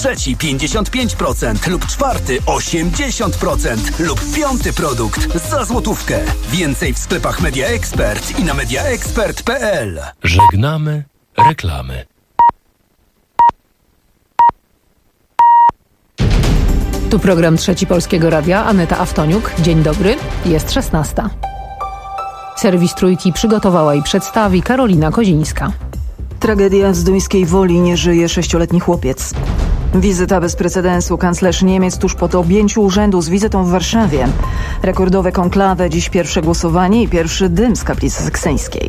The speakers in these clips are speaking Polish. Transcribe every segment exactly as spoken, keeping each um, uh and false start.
trzeci pięćdziesiąt pięć procent lub czwarty osiemdziesiąt procent lub piąty produkt za złotówkę. Więcej w sklepach Media Expert i na mediaexpert kropka p l. Żegnamy reklamy. Tu program Trzeci Polskiego Radia, Aneta Aftoniuk. Dzień dobry, jest szesnasta. Serwis Trójki przygotowała i przedstawi Karolina Kozińska. Tragedia w Zduńskiej Woli, nie żyje sześcioletni chłopiec. Wizyta bez precedensu. Kanclerz Niemiec tuż po objęciu urzędu z wizytą w Warszawie. Rekordowe konklawę, dziś pierwsze głosowanie i pierwszy dym z kaplicy seksyjskiej.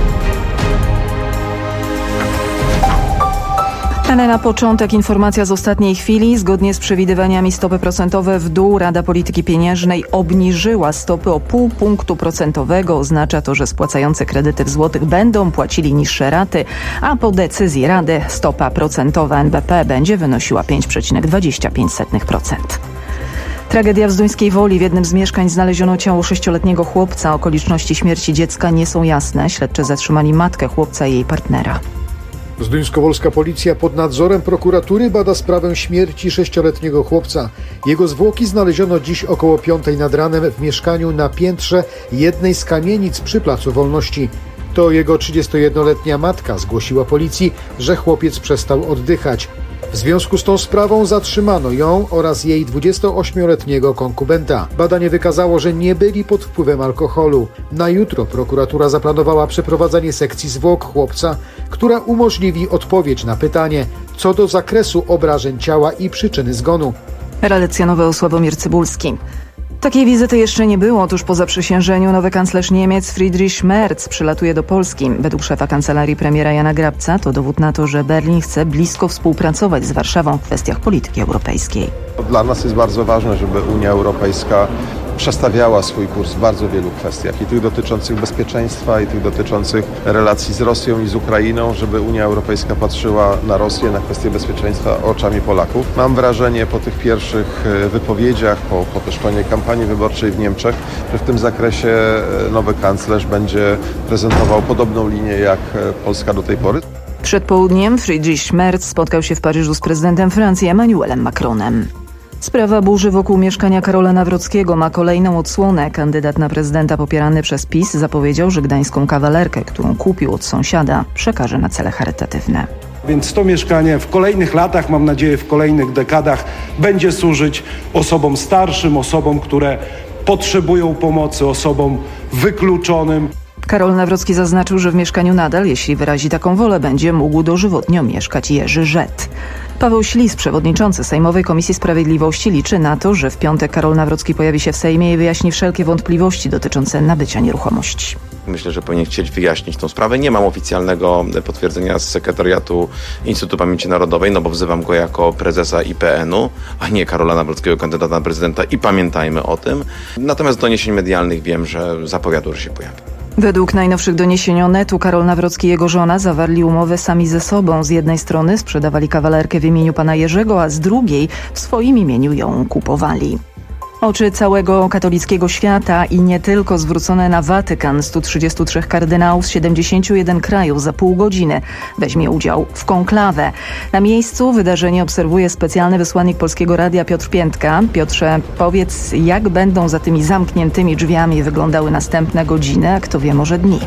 Ale na początek informacja z ostatniej chwili. Zgodnie z przewidywaniami stopy procentowe w dół. Rada Polityki Pieniężnej obniżyła stopy o pół punktu procentowego. Oznacza to, że spłacający kredyty w złotych będą płacili niższe raty, a po decyzji Rady stopa procentowa N B P będzie wynosiła pięć przecinek dwadzieścia pięć procent. Tragedia w Zduńskiej Woli. W jednym z mieszkań znaleziono ciało sześcioletniego chłopca. Okoliczności śmierci dziecka nie są jasne. Śledczy zatrzymali matkę chłopca i jej partnera. Zduńskowolska policja pod nadzorem prokuratury bada sprawę śmierci sześcioletniego chłopca. Jego zwłoki znaleziono dziś około piątej nad ranem w mieszkaniu na piętrze jednej z kamienic przy Placu Wolności. To jego trzydziestojednoletnia matka zgłosiła policji, że chłopiec przestał oddychać. W związku z tą sprawą zatrzymano ją oraz jej dwudziestoośmioletniego konkubenta. Badanie wykazało, że nie byli pod wpływem alkoholu. Na jutro prokuratura zaplanowała przeprowadzenie sekcji zwłok chłopca, która umożliwi odpowiedź na pytanie co do zakresu obrażeń ciała i przyczyny zgonu. Relacjonował Sławomir Cybulski. Takiej wizyty jeszcze nie było. Tuż po zaprzysiężeniu nowy kanclerz Niemiec Friedrich Merz przylatuje do Polski. Według szefa kancelarii premiera Jana Grabca to dowód na to, że Berlin chce blisko współpracować z Warszawą w kwestiach polityki europejskiej. Dla nas jest bardzo ważne, żeby Unia Europejska przestawiała swój kurs w bardzo wielu kwestiach, i tych dotyczących bezpieczeństwa, i tych dotyczących relacji z Rosją i z Ukrainą, żeby Unia Europejska patrzyła na Rosję, na kwestie bezpieczeństwa oczami Polaków. Mam wrażenie po tych pierwszych wypowiedziach, po, po też pełnej kampanii wyborczej w Niemczech, że w tym zakresie nowy kanclerz będzie prezentował podobną linię jak Polska do tej pory. Przed południem Friedrich Merz spotkał się w Paryżu z prezydentem Francji Emmanuelem Macronem. Sprawa burzy wokół mieszkania Karola Nawrockiego ma kolejną odsłonę. Kandydat na prezydenta popierany przez PiS zapowiedział, że gdańską kawalerkę, którą kupił od sąsiada, przekaże na cele charytatywne. Więc to mieszkanie w kolejnych latach, mam nadzieję w kolejnych dekadach, będzie służyć osobom starszym, osobom, które potrzebują pomocy, osobom wykluczonym. Karol Nawrocki zaznaczył, że w mieszkaniu nadal, jeśli wyrazi taką wolę, będzie mógł dożywotnio mieszkać Jerzy Żet. Paweł Ślis, przewodniczący Sejmowej Komisji Sprawiedliwości, liczy na to, że w piątek Karol Nawrocki pojawi się w Sejmie i wyjaśni wszelkie wątpliwości dotyczące nabycia nieruchomości. Myślę, że powinien chcieć wyjaśnić tą sprawę. Nie mam oficjalnego potwierdzenia z sekretariatu Instytutu Pamięci Narodowej, no bo wzywam go jako prezesa I P N-u, a nie Karola Nawrockiego, kandydata na prezydenta, i pamiętajmy o tym. Natomiast z doniesień medialnych wiem, że zapowiadał, że się pojawi. Według najnowszych doniesień Onetu Karol Nawrocki i jego żona zawarli umowę sami ze sobą. Z jednej strony sprzedawali kawalerkę w imieniu pana Jerzego, a z drugiej w swoim imieniu ją kupowali. Oczy całego katolickiego świata i nie tylko zwrócone na Watykan. stu trzydziestu trzech kardynałów z siedemdziesięciu jeden krajów za pół godziny weźmie udział w konklawę. Na miejscu wydarzenie obserwuje specjalny wysłannik Polskiego Radia Piotr Piętka. Piotrze, powiedz, jak będą za tymi zamkniętymi drzwiami wyglądały następne godziny, a kto wie, może dni.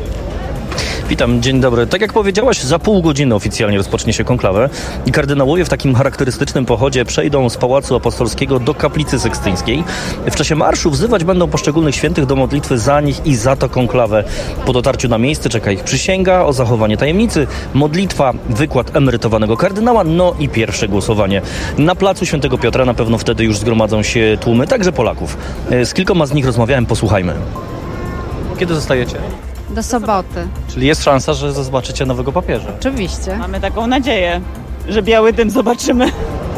Witam, dzień dobry. Tak jak powiedziałaś, za pół godziny oficjalnie rozpocznie się konklawę i kardynałowie w takim charakterystycznym pochodzie przejdą z Pałacu Apostolskiego do Kaplicy Sekstyńskiej. W czasie marszu wzywać będą poszczególnych świętych do modlitwy za nich i za to konklawę. Po dotarciu na miejsce czeka ich przysięga o zachowanie tajemnicy, modlitwa, wykład emerytowanego kardynała, no i pierwsze głosowanie. Na placu Świętego Piotra na pewno wtedy już zgromadzą się tłumy, także Polaków. Z kilkoma z nich rozmawiałem, posłuchajmy. Kiedy zostajecie? Do soboty. Czyli jest szansa, że zobaczycie nowego papieża? Oczywiście. Mamy taką nadzieję, że biały dym zobaczymy.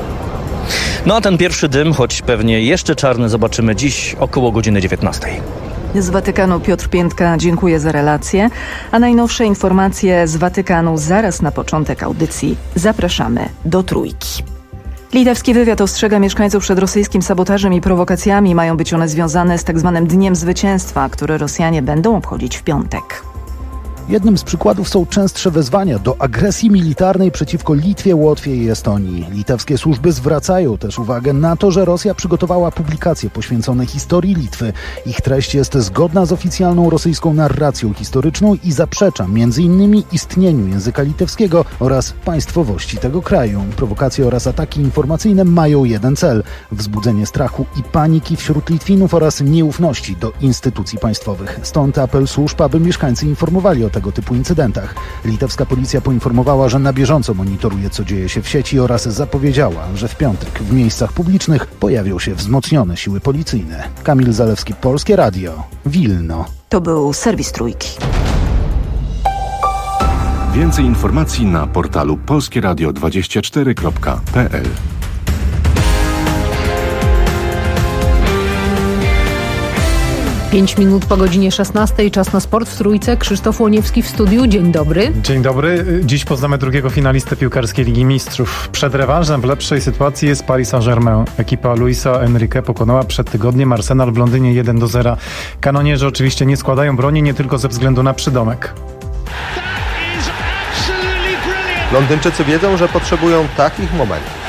No a ten pierwszy dym, choć pewnie jeszcze czarny, zobaczymy dziś około godziny dziewiętnastej. Z Watykanu Piotr Piętka, dziękuję za relację. A najnowsze informacje z Watykanu zaraz na początek audycji. Zapraszamy do Trójki. Litewski wywiad ostrzega mieszkańców przed rosyjskim sabotażem i prowokacjami. Mają być one związane z tak zwanym Dniem Zwycięstwa, który Rosjanie będą obchodzić w piątek. Jednym z przykładów są częstsze wezwania do agresji militarnej przeciwko Litwie, Łotwie i Estonii. Litewskie służby zwracają też uwagę na to, że Rosja przygotowała publikacje poświęcone historii Litwy. Ich treść jest zgodna z oficjalną rosyjską narracją historyczną i zaprzecza między innymi istnieniu języka litewskiego oraz państwowości tego kraju. Prowokacje oraz ataki informacyjne mają jeden cel – wzbudzenie strachu i paniki wśród Litwinów oraz nieufności do instytucji państwowych. Stąd apel służb, aby mieszkańcy informowali o tego typu incydentach. Litewska policja poinformowała, że na bieżąco monitoruje, co dzieje się w sieci oraz zapowiedziała, że w piątek w miejscach publicznych pojawią się wzmocnione siły policyjne. Kamil Zalewski, Polskie Radio, Wilno. To był serwis Trójki. Więcej informacji na portalu polskieradio dwadzieścia cztery kropka p l. Pięć minut po godzinie szesnastej, czas na sport w Trójce. Krzysztof Łoniewski w studiu. Dzień dobry. Dzień dobry. Dziś poznamy drugiego finalistę piłkarskiej Ligi Mistrzów. Przed rewanżem w lepszej sytuacji jest Paris Saint-Germain. Ekipa Luisa Enrique pokonała przed tygodniem Arsenal w Londynie jeden do zera. Kanonierzy oczywiście nie składają broni, nie tylko ze względu na przydomek. Londyńczycy wiedzą, że potrzebują takich momentów.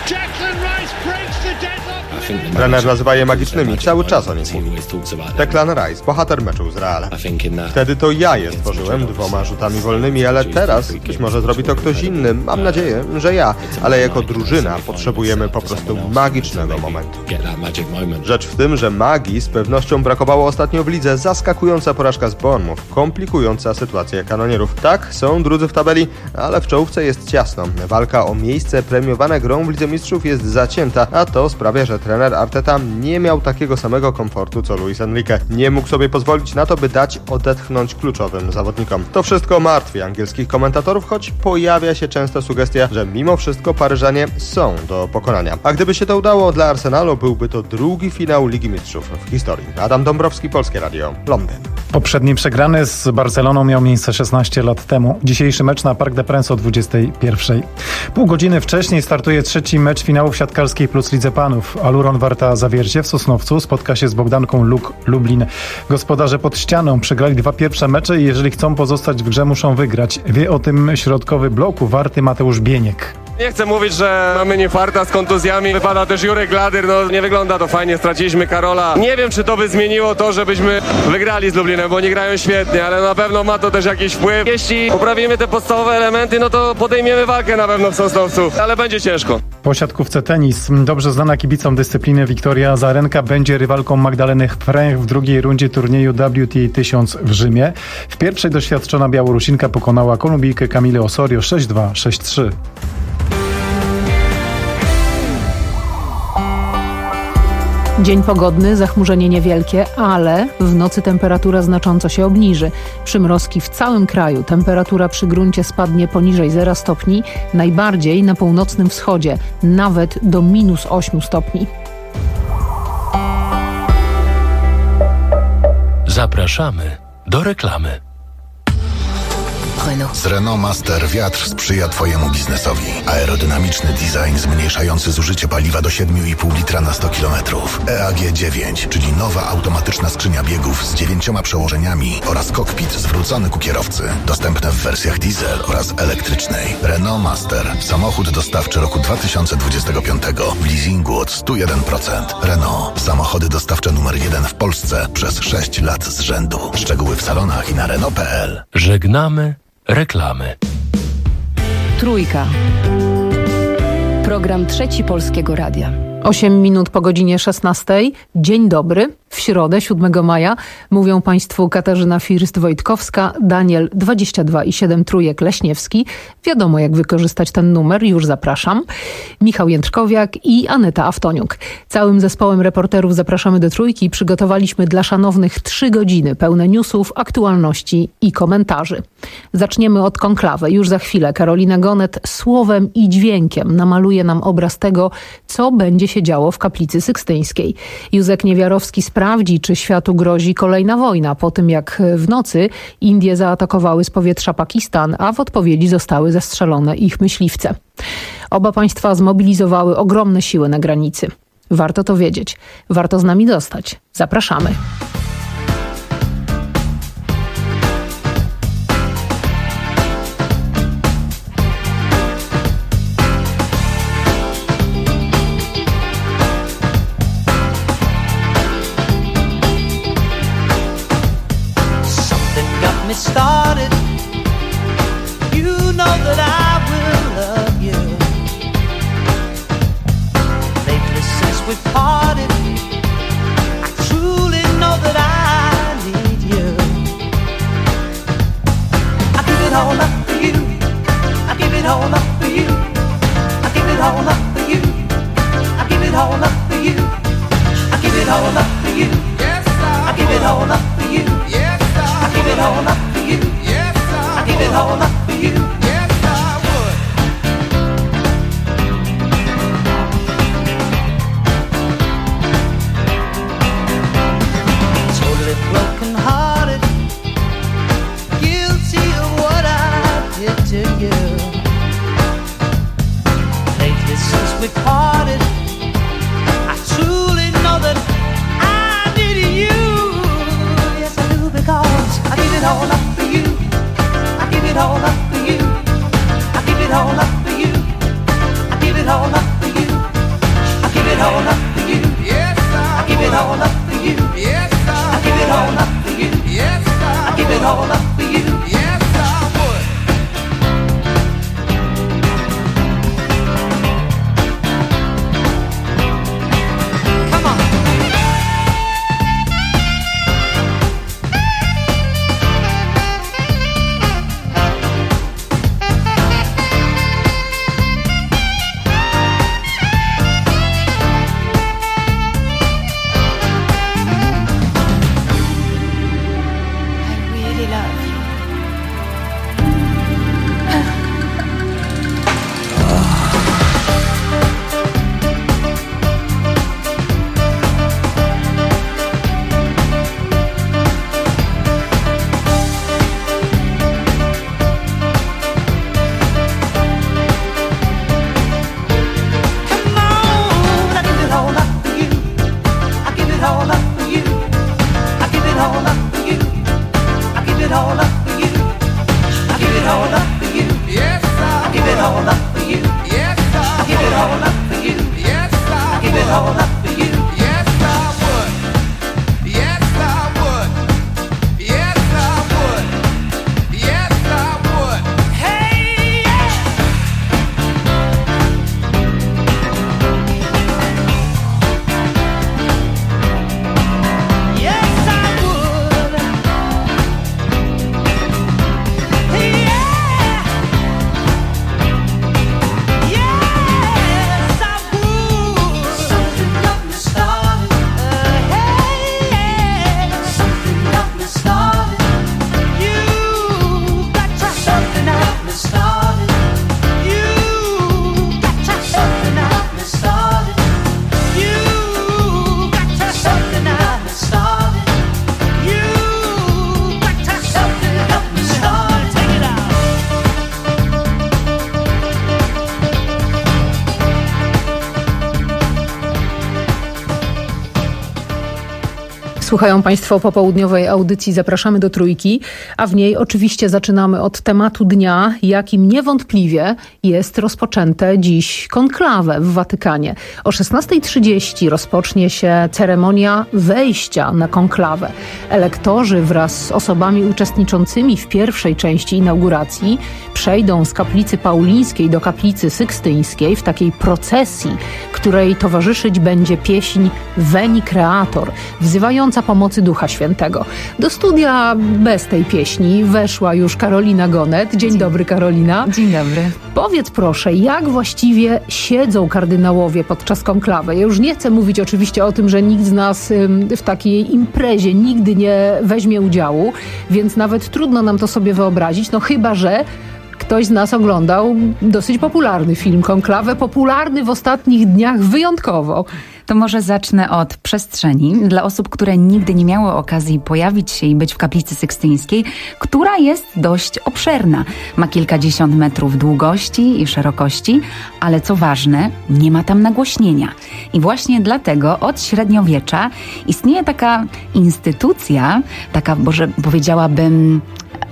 Trener nazywa je magicznymi, cały czas o nich mówi. Declan Rice, bohater meczu z Realem. Wtedy to ja je stworzyłem dwoma rzutami wolnymi, ale teraz być może zrobi to ktoś inny. Mam nadzieję, że ja, ale jako drużyna potrzebujemy po prostu magicznego momentu. Rzecz w tym, że magii z pewnością brakowało ostatnio w lidze. Zaskakująca porażka z Bournemouth, komplikująca sytuację kanonierów. Tak, są drudzy w tabeli, ale w czołówce jest ciasno. Walka o miejsce premiowane grą w Lidze Mistrzów jest zacięta, a to sprawia, że trener Arteta nie miał takiego samego komfortu co Luis Enrique. Nie mógł sobie pozwolić na to, by dać odetchnąć kluczowym zawodnikom. To wszystko martwi angielskich komentatorów, choć pojawia się często sugestia, że mimo wszystko Paryżanie są do pokonania. A gdyby się to udało, dla Arsenalu byłby to drugi finał Ligi Mistrzów w historii. Adam Dąbrowski, Polskie Radio, Londyn. Poprzedni przegrany z Barceloną miał miejsce szesnaście lat temu. Dzisiejszy mecz na Parc des Princes o dwudziestej pierwszej. Pół godziny wcześniej startuje trzeci mecz finału w siatkarskiej plus Lidze Panów. Aluron Warta Zawiercie w Sosnowcu spotka się z Bogdanką Luk Lublin. Gospodarze pod ścianą przegrali dwa pierwsze mecze i jeżeli chcą pozostać w grze, muszą wygrać. Wie o tym środkowy bloku Warty Mateusz Bieniek. Nie chcę mówić, że mamy niefarta z kontuzjami. Wypada też Jurek Gladyr, no nie wygląda to fajnie, straciliśmy Karola. Nie wiem, czy to by zmieniło to, żebyśmy wygrali z Lublinem, bo oni grają świetnie, ale na pewno ma to też jakiś wpływ. Jeśli poprawimy te podstawowe elementy, no to podejmiemy walkę na pewno w Sosnowcu, ale będzie ciężko. Po siatkówce tenis. Dobrze znana kibicom dyscypliny Wiktoria Azarenka będzie rywalką Magdaleny Fręch w drugiej rundzie turnieju W T A tysiąc w Rzymie. W pierwszej doświadczona Białorusinka pokonała Kolumbijkę Camille Osorio sześć dwa, sześć trzy. Dzień pogodny, zachmurzenie niewielkie, ale w nocy temperatura znacząco się obniży. Przymrozki w całym kraju. Temperatura przy gruncie spadnie poniżej zera stopni, najbardziej na północnym wschodzie, nawet do minus ośmiu stopni. Zapraszamy do reklamy. Renault. Z Renault Master wiatr sprzyja Twojemu biznesowi. Aerodynamiczny design zmniejszający zużycie paliwa do siedem i pół litra na sto kilometrów. E A G dziewięć, czyli nowa automatyczna skrzynia biegów z dziewięcioma przełożeniami oraz kokpit zwrócony ku kierowcy. Dostępne w wersjach diesel oraz elektrycznej. Renault Master. Samochód dostawczy roku dwa tysiące dwudziestego piątego. W leasingu od sto jeden procent. Renault. Samochody dostawcze numer jeden w Polsce przez sześć lat z rzędu. Szczegóły w salonach i na Renault kropka p l. Żegnamy reklamy. Trójka. Program Trzeci Polskiego Radia. Osiem minut po godzinie szesnastej. Dzień dobry. W środę, siódmego maja, mówią Państwu Katarzyna First-Wojtkowska, Daniel dwadzieścia dwa i siedem Trójek Leśniewski. Wiadomo, jak wykorzystać ten numer, już zapraszam. Michał Jędrkowiak i Aneta Aftoniuk. Całym zespołem reporterów zapraszamy do Trójki. Przygotowaliśmy dla szanownych trzy godziny pełne newsów, aktualności i komentarzy. Zaczniemy od konklawy. Już za chwilę Karolina Gonet słowem i dźwiękiem namaluje nam obraz tego, co będzie się działo w kaplicy sykstyńskiej. Józek Niewiarowski sprawdzi, czy światu grozi kolejna wojna po tym, jak w nocy Indie zaatakowały z powietrza Pakistan, a w odpowiedzi zostały zastrzelone ich myśliwce. Oba państwa zmobilizowały ogromne siły na granicy. Warto to wiedzieć. Warto z nami zostać. Zapraszamy. we parted, I truly know that I need you. I give it all up for you. I give it all up for you. I give it all up for you. I give it all up for you. I give it all up for you. Yes, I give it all up for you. Yes, I give it all up for you. Yes, I give it all up for you. Yes, I would. Totally broken hearted, guilty of what I did to you. Lately since we parted, I truly know that I need you. Yes, I do, because I give it all up for you. I give it all up for you. I give it all up for you. I give it all up for you. I give it all up for you. Yes, I give it all up for you. Yes, I give it all up for you. Yes, I give it all up for you. Yes, I would. Come on. Słuchają Państwo popołudniowej audycji Zapraszamy do Trójki, a w niej oczywiście zaczynamy od tematu dnia, jakim niewątpliwie jest rozpoczęte dziś konklawę w Watykanie. O szesnastej trzydzieści rozpocznie się ceremonia wejścia na konklawę. Elektorzy wraz z osobami uczestniczącymi w pierwszej części inauguracji przejdą z kaplicy paulińskiej do kaplicy sykstyńskiej w takiej procesji, której towarzyszyć będzie pieśń Veni Creator, wzywająca pomocy Ducha Świętego. Do studia bez tej pieśni weszła już Karolina Gonet. Dzień dobry, Karolina. Dzień dobry. Powiedz proszę, jak właściwie siedzą kardynałowie podczas konklawy? Ja już nie chcę mówić oczywiście o tym, że nikt z nas w takiej imprezie nigdy nie weźmie udziału, więc nawet trudno nam to sobie wyobrazić, no chyba że ktoś z nas oglądał dosyć popularny film Konklawę, popularny w ostatnich dniach wyjątkowo. To może zacznę od przestrzeni dla osób, które nigdy nie miały okazji pojawić się i być w kaplicy sykstyńskiej, która jest dość obszerna. Ma kilkadziesiąt metrów długości i szerokości, ale co ważne, nie ma tam nagłośnienia. I właśnie dlatego od średniowiecza istnieje taka instytucja, taka, może powiedziałabym,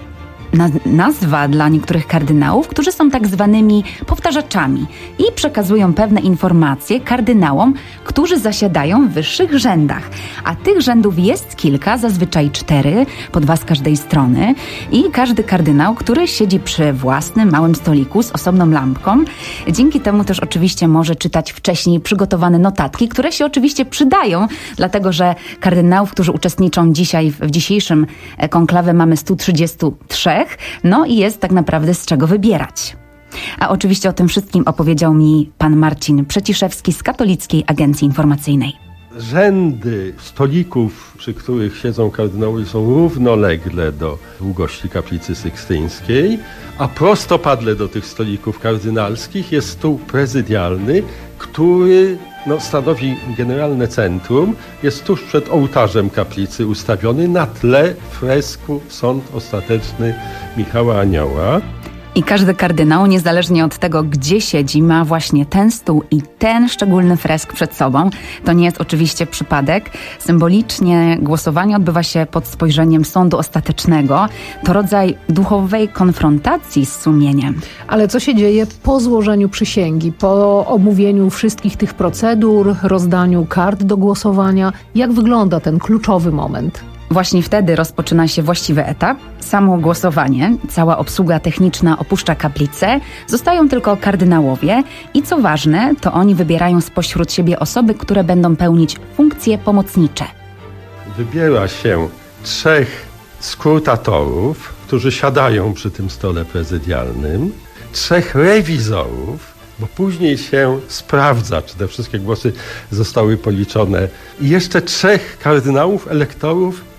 nazwa dla niektórych kardynałów, którzy są tak zwanymi powtarzaczami i przekazują pewne informacje kardynałom, którzy zasiadają w wyższych rzędach. A tych rzędów jest kilka, zazwyczaj cztery, po dwa z każdej strony i każdy kardynał, który siedzi przy własnym małym stoliku z osobną lampką, dzięki temu też oczywiście może czytać wcześniej przygotowane notatki, które się oczywiście przydają, dlatego że kardynałów, którzy uczestniczą dzisiaj w, w dzisiejszym konklawe mamy stu trzydziestu trzech, no i jest tak naprawdę z czego wybierać. A oczywiście o tym wszystkim opowiedział mi pan Marcin Przeciszewski z Katolickiej Agencji Informacyjnej. Rzędy stolików, przy których siedzą kardynałowie, są równolegle do długości kaplicy sykstyńskiej, a prostopadle do tych stolików kardynalskich jest stół prezydialny, który no, stanowi generalne centrum, jest tuż przed ołtarzem kaplicy ustawiony na tle fresku Sąd Ostateczny Michała Anioła. I każdy kardynał, niezależnie od tego, gdzie siedzi, ma właśnie ten stół i ten szczególny fresk przed sobą. To nie jest oczywiście przypadek. Symbolicznie głosowanie odbywa się pod spojrzeniem sądu ostatecznego. To rodzaj duchowej konfrontacji z sumieniem. Ale co się dzieje po złożeniu przysięgi, po omówieniu wszystkich tych procedur, rozdaniu kart do głosowania? Jak wygląda ten kluczowy moment? Właśnie wtedy rozpoczyna się właściwy etap, samo głosowanie. Cała obsługa techniczna opuszcza kaplicę, zostają tylko kardynałowie i co ważne, to oni wybierają spośród siebie osoby, które będą pełnić funkcje pomocnicze. Wybiera się trzech skrutatorów, którzy siadają przy tym stole prezydialnym, trzech rewizorów, bo później się sprawdza, czy te wszystkie głosy zostały policzone, i jeszcze trzech kardynałów, elektorów,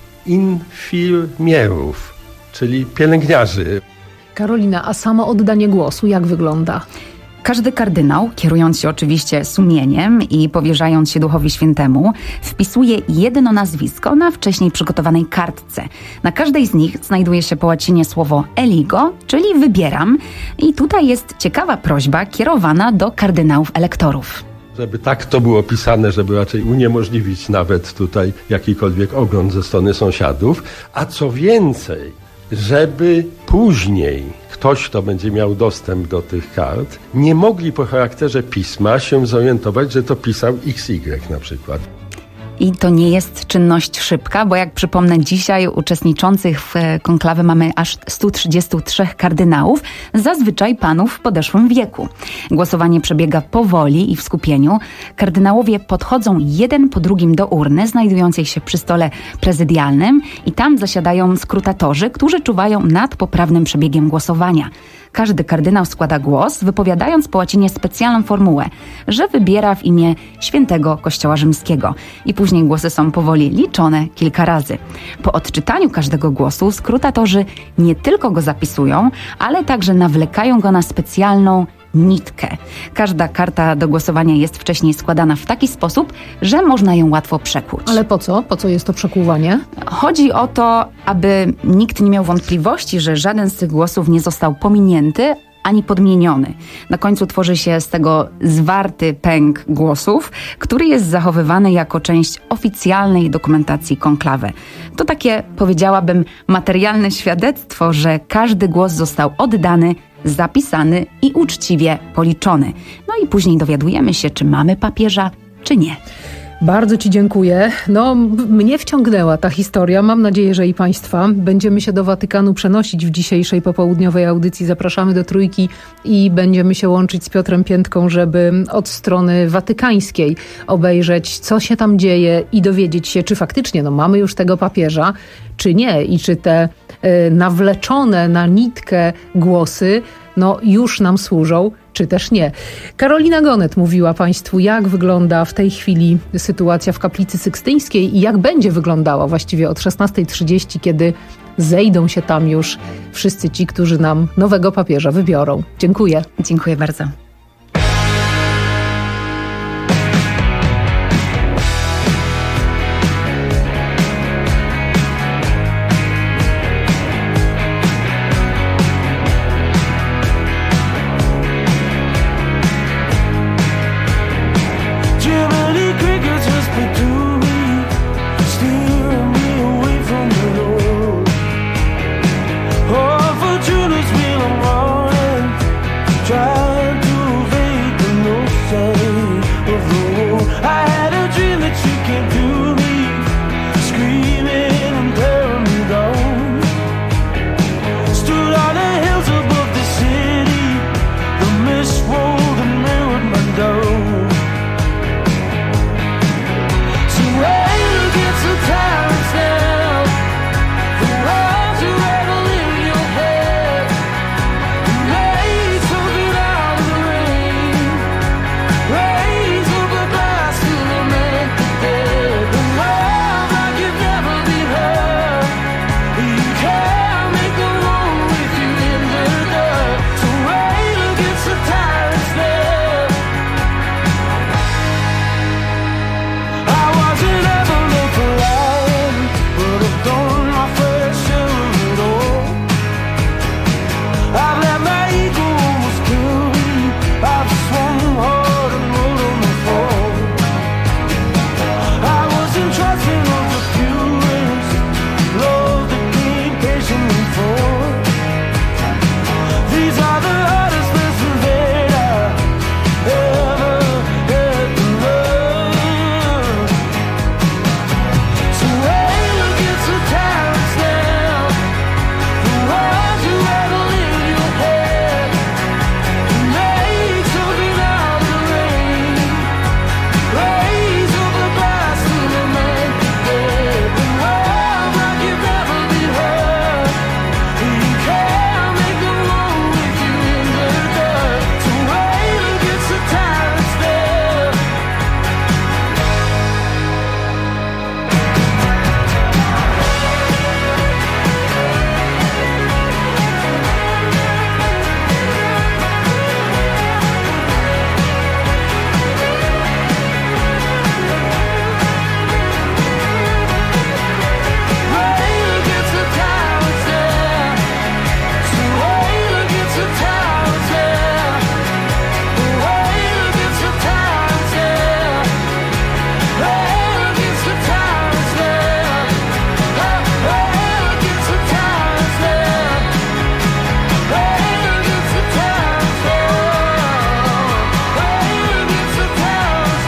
infirmierów, czyli pielęgniarzy. Karolina, a samo oddanie głosu jak wygląda? Każdy kardynał, kierując się oczywiście sumieniem i powierzając się Duchowi Świętemu, wpisuje jedno nazwisko na wcześniej przygotowanej kartce. Na każdej z nich znajduje się po łacinie słowo eligo, czyli wybieram. I tutaj jest ciekawa prośba kierowana do kardynałów elektorów. Żeby tak to było pisane, żeby raczej uniemożliwić nawet tutaj jakikolwiek ogląd ze strony sąsiadów, a co więcej, żeby później ktoś, kto będzie miał dostęp do tych kart, nie mogli po charakterze pisma się zorientować, że to pisał iks igrek na przykład. I to nie jest czynność szybka, bo jak przypomnę, dzisiaj uczestniczących w konklawe mamy aż stu trzydziestu trzech kardynałów, zazwyczaj panów w podeszłym wieku. Głosowanie przebiega powoli i w skupieniu. Kardynałowie podchodzą jeden po drugim do urny znajdującej się przy stole prezydialnym i tam zasiadają skrutatorzy, którzy czuwają nad poprawnym przebiegiem głosowania. Każdy kardynał składa głos, wypowiadając po łacinie specjalną formułę, że wybiera w imię świętego Kościoła Rzymskiego. I później głosy są powoli liczone kilka razy. Po odczytaniu każdego głosu skrutatorzy nie tylko go zapisują, ale także nawlekają go na specjalną nitkę. Każda karta do głosowania jest wcześniej składana w taki sposób, że można ją łatwo przekłuć. Ale po co? Po co jest to przekłuwanie? Chodzi o to, aby nikt nie miał wątpliwości, że żaden z tych głosów nie został pominięty ani podmieniony. Na końcu tworzy się z tego zwarty pęk głosów, który jest zachowywany jako część oficjalnej dokumentacji konklawy. To takie, powiedziałabym, materialne świadectwo, że każdy głos został oddany, zapisany i uczciwie policzony. No i później dowiadujemy się, czy mamy papieża, czy nie. Bardzo Ci dziękuję. No, mnie wciągnęła ta historia. Mam nadzieję, że i Państwa. Będziemy się do Watykanu przenosić w dzisiejszej popołudniowej audycji. Zapraszamy do Trójki i będziemy się łączyć z Piotrem Piętką, żeby od strony watykańskiej obejrzeć, co się tam dzieje i dowiedzieć się, czy faktycznie no, mamy już tego papieża, czy nie. I czy te y, nawleczone na nitkę głosy no, już nam służą, czy też nie. Karolina Gonet mówiła Państwu, jak wygląda w tej chwili sytuacja w Kaplicy Sykstyńskiej i jak będzie wyglądała właściwie od szesnastej trzydzieści, kiedy zejdą się tam już wszyscy ci, którzy nam nowego papieża wybiorą. Dziękuję. Dziękuję bardzo. Oh, I had a dream that you came to me, screaming and tearing me down. Stood on the hills above the city, the mist rolled and mirrored my dome. So wait against the tyrants now, the words you rattle in your head, and lay something out of the rain. Raise up a glass to lament the dead, the love like you've never been heard. You can't make a room with you in the dirt. So wait against the tyrants now. I wasn't ever meant to lie, but I've done my fair share of it all. I've let my ego almost kill me, I've swum hard and rolled on the fall. I wasn't trusting of the purest love that came patiently for. These are the hardest lessons that I ever had to learn. So wait against the tyrants now, the words you rattle in your head, and make something out of the rain. Raise up a glass to lament the dead, the love like you've never been heard. You can't make a room with you in the dirt. So wait against the tyrants now. Wait against the tyrants now. So wait against the tyrants now. Wait against the tyrants now. Wait against the tyrants now. Wait against the tyrants now. Wait against the tyrants now. Wait against the tyrants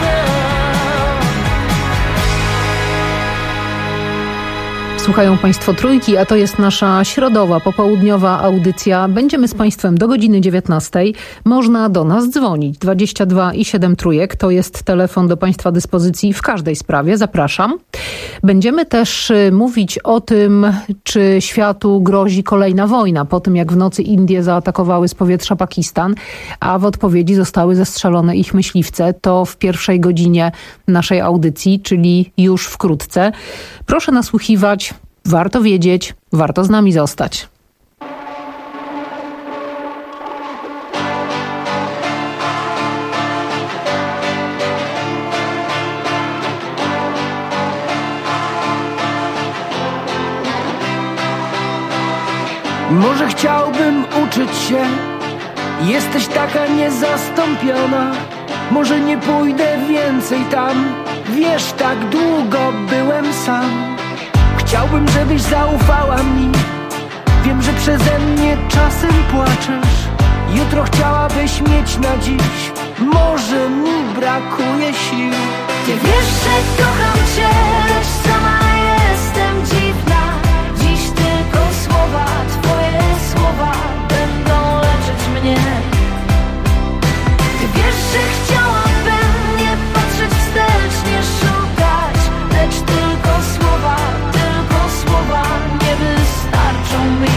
now. Słuchają Państwo Trójki, a to jest nasza środowa, popołudniowa audycja. Będziemy z Państwem do godziny dziewiętnastej. Można do nas dzwonić. dwadzieścia dwa i siedem trójek to jest telefon do Państwa dyspozycji w każdej sprawie. Zapraszam. Będziemy też y, mówić o tym, czy światu grozi kolejna wojna po tym, jak w nocy Indie zaatakowały z powietrza Pakistan, a w odpowiedzi zostały zestrzelone ich myśliwce. To w pierwszej godzinie naszej audycji, czyli już wkrótce. Proszę nasłuchiwać. Warto wiedzieć, warto z nami zostać. Może chciałbym uczyć się, jesteś taka niezastąpiona. Może nie pójdę więcej tam, wiesz, tak długo byłem sam. Chciałbym, żebyś zaufała mi, wiem, że przeze mnie czasem płaczesz. Jutro chciałabyś mieć na dziś, może mi brakuje sił. Ty wiesz, że kocham cię, lecz sama jestem dziwna. Dziś tylko słowa, twoje słowa będą leczyć mnie. Ty wiesz, że chciałabym nie patrzeć wstecz, nie szukać, lecz tylko słowa, tylko słowa nie wystarczą mi.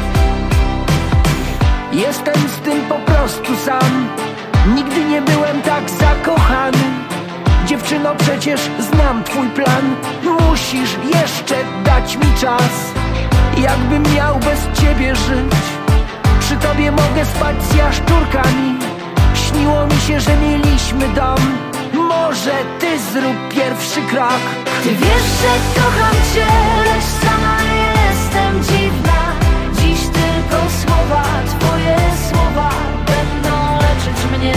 Jestem z tym po prostu sam, nigdy nie byłem tak zakochany. Dziewczyno, przecież znam twój plan, musisz jeszcze dać mi czas. Jakbym miał bez ciebie żyć, przy tobie mogę spać z jaszczurkami. Śniło mi się, że mieliśmy dom, może ty zrób pierwszy krok. Ty wiesz, że kocham cię, lecz sama jestem dziwna. Dziś tylko słowa, twoje słowa będą leczyć mnie.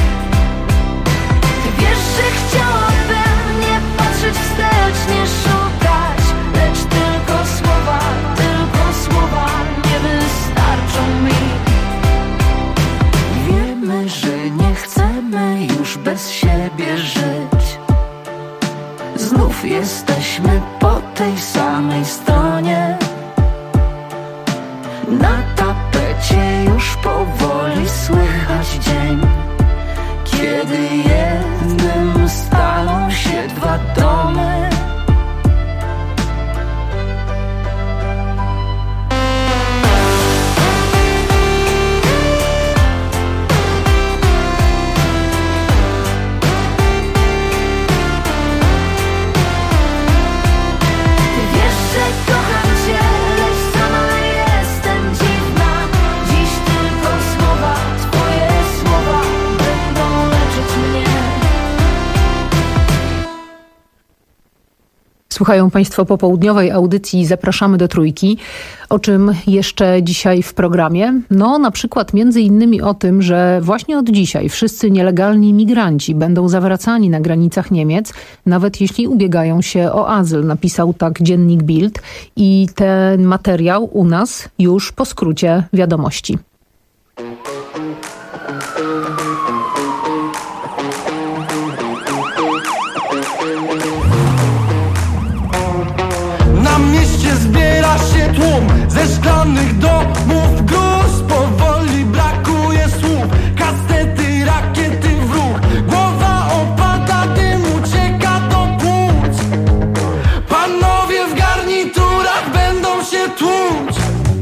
Ty wiesz, że chciałabym nie patrzeć wstecz, nie szukać, lecz tylko słowa, tylko słowa nie wystarczą mi. Wiemy, że nie chcemy już bez siebie żyć. znów jesteśmy po tej samej stronie. Na tapecie już powoli słychać dzień, kiedy jednym staną się dwa domy. Słuchają Państwo popołudniowej audycji Zapraszamy do Trójki. O czym jeszcze dzisiaj w programie? No na przykład między innymi o tym, że właśnie od dzisiaj wszyscy nielegalni migranci będą zawracani na granicach Niemiec, nawet jeśli ubiegają się o azyl. Napisał tak dziennik Bild i ten materiał u nas już po skrócie wiadomości. Na mieście zbiera się tłum ze szklanych domów gruz. Powoli brakuje słów, kasety, rakiety w ruch. Głowa opada, dym ucieka do płuc. Panowie w garniturach będą się tłuc.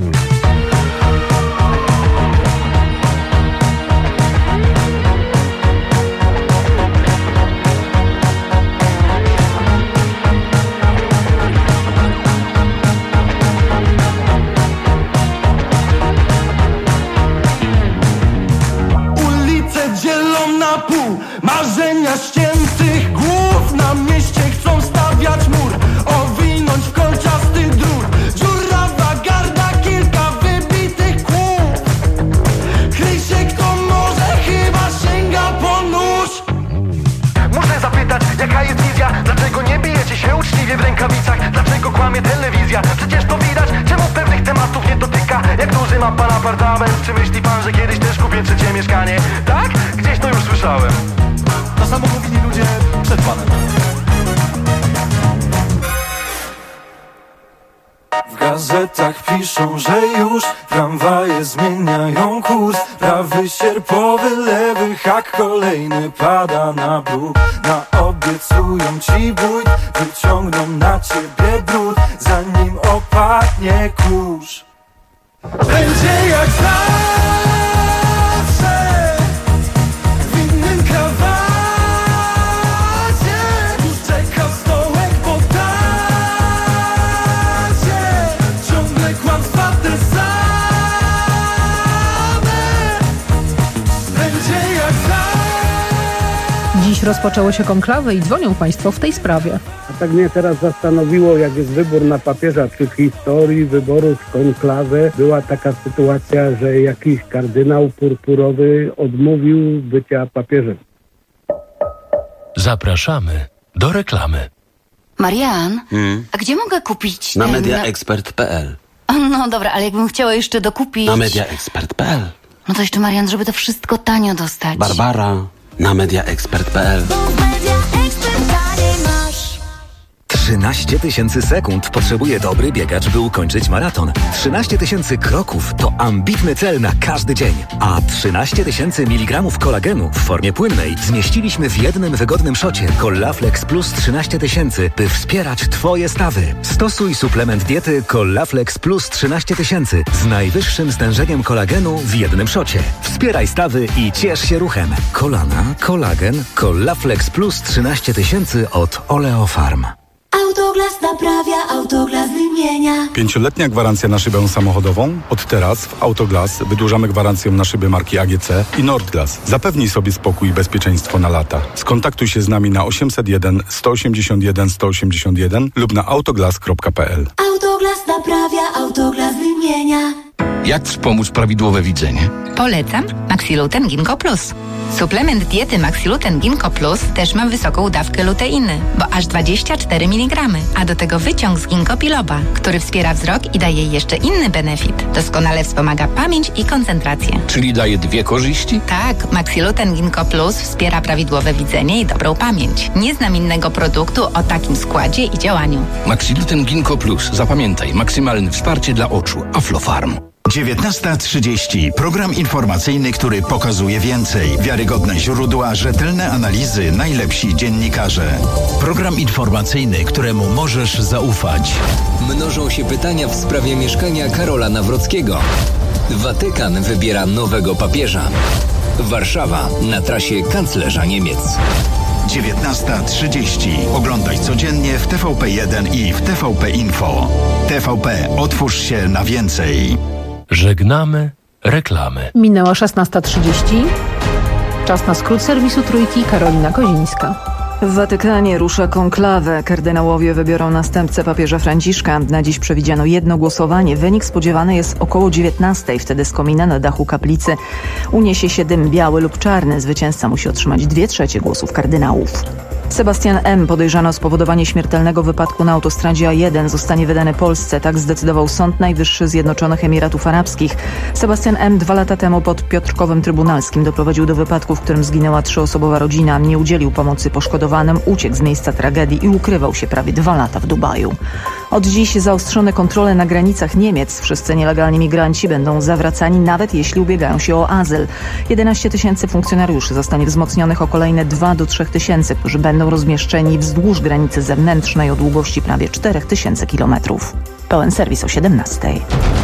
Marzenia ściętych głów na mieście chcą stawiać mur, owinąć w kolczasty drut. Dziurawa garda, kilka wybitych kłów. Kryj się kto może, chyba sięga po nóż. Muszę zapytać, jaka jest wizja? Dlaczego nie bijecie się uczciwie w rękawicach? Dlaczego kłamie telewizja? Przecież to widać, czemu pewnych tematów nie dotyka. Jak duży ma pan apartament? Czy myśli pan, że kiedyś też kupię trzecie mieszkanie? Tak? Gdzieś to już słyszałem. To samo mówili ludzie przed panem. W gazetach piszą, że już tramwaje zmieniają kurs. Prawy sierpowy, lewy hak, kolejny pada na bruk. Naobiecują ci bójt, wyciągną na ciebie brud, zanim opadnie kurz. Będzie jak zawsze, w innym krawacie. Już czeka stołek po tacie. Ciągle kłamstwa te same. Będzie jak zawsze. Dziś rozpoczęło się konklawę i dzwonią Państwo w tej sprawie. A tak mnie teraz zastanowiło, jak jest wybór na papieża, czy w historii wyborów konklawy była taka sytuacja, że jakiś kardynał purpurowy odmówił bycia papieżem. Zapraszamy do reklamy. Marian, Hmm? a gdzie mogę kupić Na ten... mediaexpert kropka p l. No dobra, ale jakbym chciała jeszcze dokupić... Na mediaexpert kropka p l. No to jeszcze, Marian, żeby to wszystko tanio dostać. Barbara. Na mediaexpert kropka p l. trzynaście tysięcy sekund potrzebuje dobry biegacz, by ukończyć maraton. trzynaście tysięcy kroków to ambitny cel na każdy dzień. A trzynaście tysięcy miligramów kolagenu w formie płynnej zmieściliśmy w jednym wygodnym szocie Collaflex Plus trzynaście tysięcy, by wspierać Twoje stawy. Stosuj suplement diety Collaflex Plus trzynaście tysięcy z najwyższym stężeniem kolagenu w jednym szocie. Wspieraj stawy i ciesz się ruchem. Kolana, kolagen, Collaflex Plus trzynaście tysięcy od Oleofarm. Autoglas naprawia, Autoglas wymienia. Pięcioletnia gwarancja na szybę samochodową? Od teraz w Autoglas wydłużamy gwarancję na szyby marki A G C i Nordglas. Zapewnij sobie spokój i bezpieczeństwo na lata. Skontaktuj się z nami na osiemset jeden sto osiemdziesiąt jeden sto osiemdziesiąt jeden lub na autoglas kropka p l. Autoglas naprawia, Autoglas wymienia. Jak wspomóc prawidłowe widzenie? Polecam Maxiluten Ginkgo Plus. Suplement diety Maxiluten Ginkgo Plus też ma wysoką dawkę luteiny, bo aż dwadzieścia cztery miligramy, a do tego wyciąg z ginkgo biloba, który wspiera wzrok i daje jeszcze inny benefit. Doskonale wspomaga pamięć i koncentrację. Czyli daje dwie korzyści? Tak, Maxiluten Ginkgo Plus wspiera prawidłowe widzenie i dobrą pamięć. Nie znam innego produktu o takim składzie i działaniu. Maxiluten Ginkgo Plus. Zapamiętaj, maksymalne wsparcie dla oczu. Aflofarm. dziewiętnasta trzydzieści. Program informacyjny, który pokazuje więcej. Wiarygodne źródła, rzetelne analizy, najlepsi dziennikarze. Program informacyjny, któremu możesz zaufać. Mnożą się pytania w sprawie mieszkania Karola Nawrockiego. Watykan wybiera nowego papieża. Warszawa na trasie kanclerza Niemiec. dziewiętnasta trzydzieści. Oglądaj codziennie w T V P jeden i w T V P Info. T V P. Otwórz się na więcej. Żegnamy reklamy. Minęła szesnasta trzydzieści. Czas na skrót serwisu Trójki. Karolina Kozińska. W Watykanie rusza konklawę. Kardynałowie wybiorą następcę papieża Franciszka. Na dziś przewidziano jedno głosowanie. Wynik spodziewany jest około dziewiętnastej. Wtedy z komina na dachu kaplicy uniesie się dym biały lub czarny. Zwycięzca musi otrzymać dwie trzecie głosów kardynałów. Sebastian M., podejrzany o spowodowanie śmiertelnego wypadku na autostradzie A jeden, zostanie wydany Polsce. Tak zdecydował Sąd Najwyższy Zjednoczonych Emiratów Arabskich. Sebastian M. dwa lata temu pod Piotrkowem Trybunalskim doprowadził do wypadku, w którym zginęła trzyosobowa rodzina. Nie udzielił pomocy poszkodowanym, uciekł z miejsca tragedii i ukrywał się prawie dwa lata w Dubaju. Od dziś zaostrzone kontrole na granicach Niemiec. Wszyscy nielegalni migranci będą zawracani, nawet jeśli ubiegają się o azyl. jedenaście tysięcy funkcjonariuszy zostanie wzmocnionych o kolejne dwa do trzech tysięcy, którzy będą rozmieszczeni wzdłuż granicy zewnętrznej o długości prawie czterech tysięcy kilometrów. Pełen serwis o siedemnastej.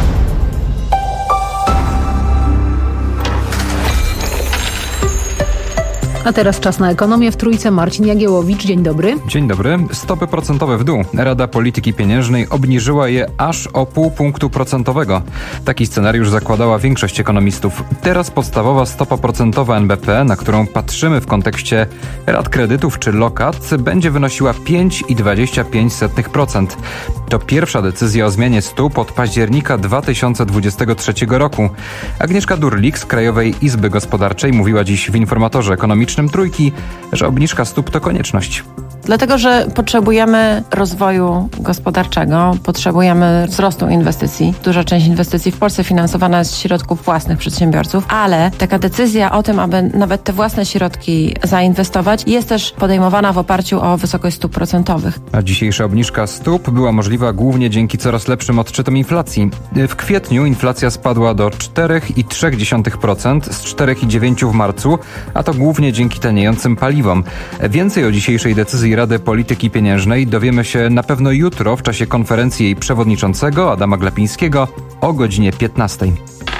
A teraz czas na ekonomię w Trójce. Marcin Jagiełowicz, dzień dobry. Dzień dobry. Stopy procentowe w dół. Rada Polityki Pieniężnej obniżyła je aż o pół punktu procentowego. Taki scenariusz zakładała większość ekonomistów. Teraz podstawowa stopa procentowa N B P, na którą patrzymy w kontekście rat kredytów czy lokat, będzie wynosiła pięć i dwadzieścia pięć sotnych procent. To pierwsza decyzja o zmianie stóp od października dwa tysiące dwudziestego trzeciego roku. Agnieszka Durlik z Krajowej Izby Gospodarczej mówiła dziś w informatorze ekonomicznym Trójki, że obniżka stóp to konieczność. Dlatego, że potrzebujemy rozwoju gospodarczego, potrzebujemy wzrostu inwestycji. Duża część inwestycji w Polsce finansowana jest z środków własnych przedsiębiorców, ale taka decyzja o tym, aby nawet te własne środki zainwestować, jest też podejmowana w oparciu o wysokość stóp procentowych. A dzisiejsza obniżka stóp była możliwa głównie dzięki coraz lepszym odczytom inflacji. W kwietniu inflacja spadła do cztery i trzy dziesiąte procent z cztery i dziewięć procent w marcu, a to głównie dzięki taniejącym paliwom. Więcej o dzisiejszej decyzji Rady Polityki Pieniężnej dowiemy się na pewno jutro w czasie konferencji jej przewodniczącego Adama Glapińskiego o godzinie piętnastej.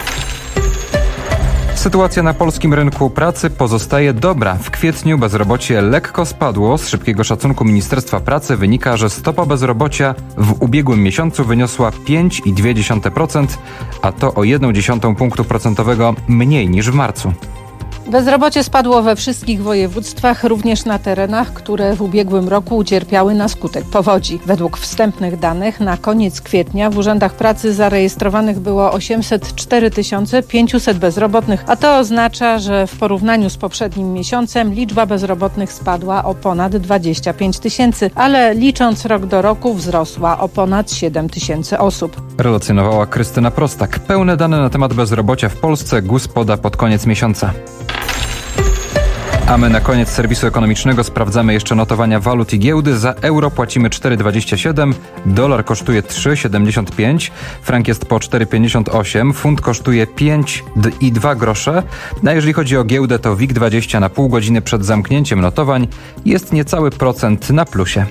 Sytuacja na polskim rynku pracy pozostaje dobra. W kwietniu bezrobocie lekko spadło. Z szybkiego szacunku Ministerstwa Pracy wynika, że stopa bezrobocia w ubiegłym miesiącu wyniosła pięć i dwie dziesiąte procent, a to o jedną dziesiątą punktu procentowego mniej niż w marcu. Bezrobocie spadło we wszystkich województwach, również na terenach, które w ubiegłym roku ucierpiały na skutek powodzi. Według wstępnych danych na koniec kwietnia w urzędach pracy zarejestrowanych było osiemset cztery tysiące pięćset bezrobotnych, a to oznacza, że w porównaniu z poprzednim miesiącem liczba bezrobotnych spadła o ponad dwadzieścia pięć tysięcy, ale licząc rok do roku wzrosła o ponad siedem tysięcy osób. Relacjonowała Krystyna Prostak. Pełne dane na temat bezrobocia w Polsce G U S poda pod koniec miesiąca. A my na koniec serwisu ekonomicznego sprawdzamy jeszcze notowania walut i giełdy. Za euro płacimy cztery dwadzieścia siedem, dolar kosztuje trzy siedemdziesiąt pięć, frank jest po cztery pięćdziesiąt osiem, funt kosztuje pięć i dwa grosze. A jeżeli chodzi o giełdę, to W I G dwadzieścia na pół godziny przed zamknięciem notowań jest niecały procent na plusie.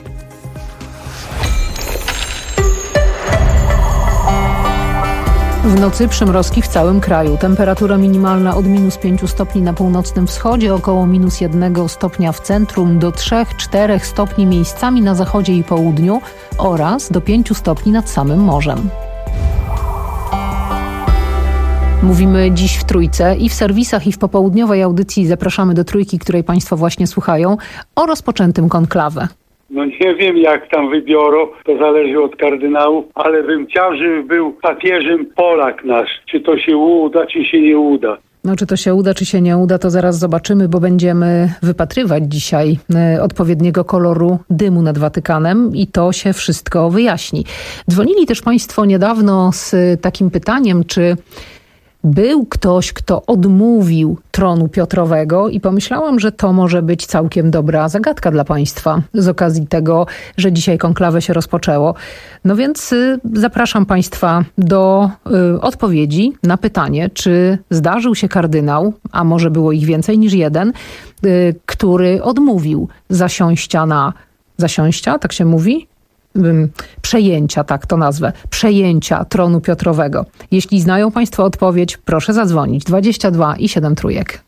W nocy przymrozki w całym kraju. Temperatura minimalna od minus pięciu stopni na północnym wschodzie, około minus jednego stopnia w centrum, do trzech czterech stopni miejscami na zachodzie i południu oraz do pięciu stopni nad samym morzem. Mówimy dziś w Trójce i w serwisach, i w popołudniowej audycji zapraszamy do Trójki, której Państwo właśnie słuchają, o rozpoczętym konklawę. No nie wiem, jak tam wybiorą, to zależy od kardynałów, ale bym chciał, żeby był papieżem Polak nasz. Czy to się uda, czy się nie uda. No, czy to się uda, czy się nie uda, to zaraz zobaczymy, bo będziemy wypatrywać dzisiaj y, odpowiedniego koloru dymu nad Watykanem i to się wszystko wyjaśni. Dzwonili też Państwo niedawno z takim pytaniem, czy był ktoś, kto odmówił tronu Piotrowego i pomyślałam, że to może być całkiem dobra zagadka dla Państwa z okazji tego, że dzisiaj konklawę się rozpoczęło. No więc y, zapraszam Państwa do y, odpowiedzi na pytanie, czy zdarzył się kardynał, a może było ich więcej niż jeden, y, który odmówił zasiąścia na... Zasiąścia, tak się mówi? Przejęcia, tak to nazwę, przejęcia tronu Piotrowego. Jeśli znają Państwo odpowiedź, proszę zadzwonić. dwadzieścia dwa i siedem trójek.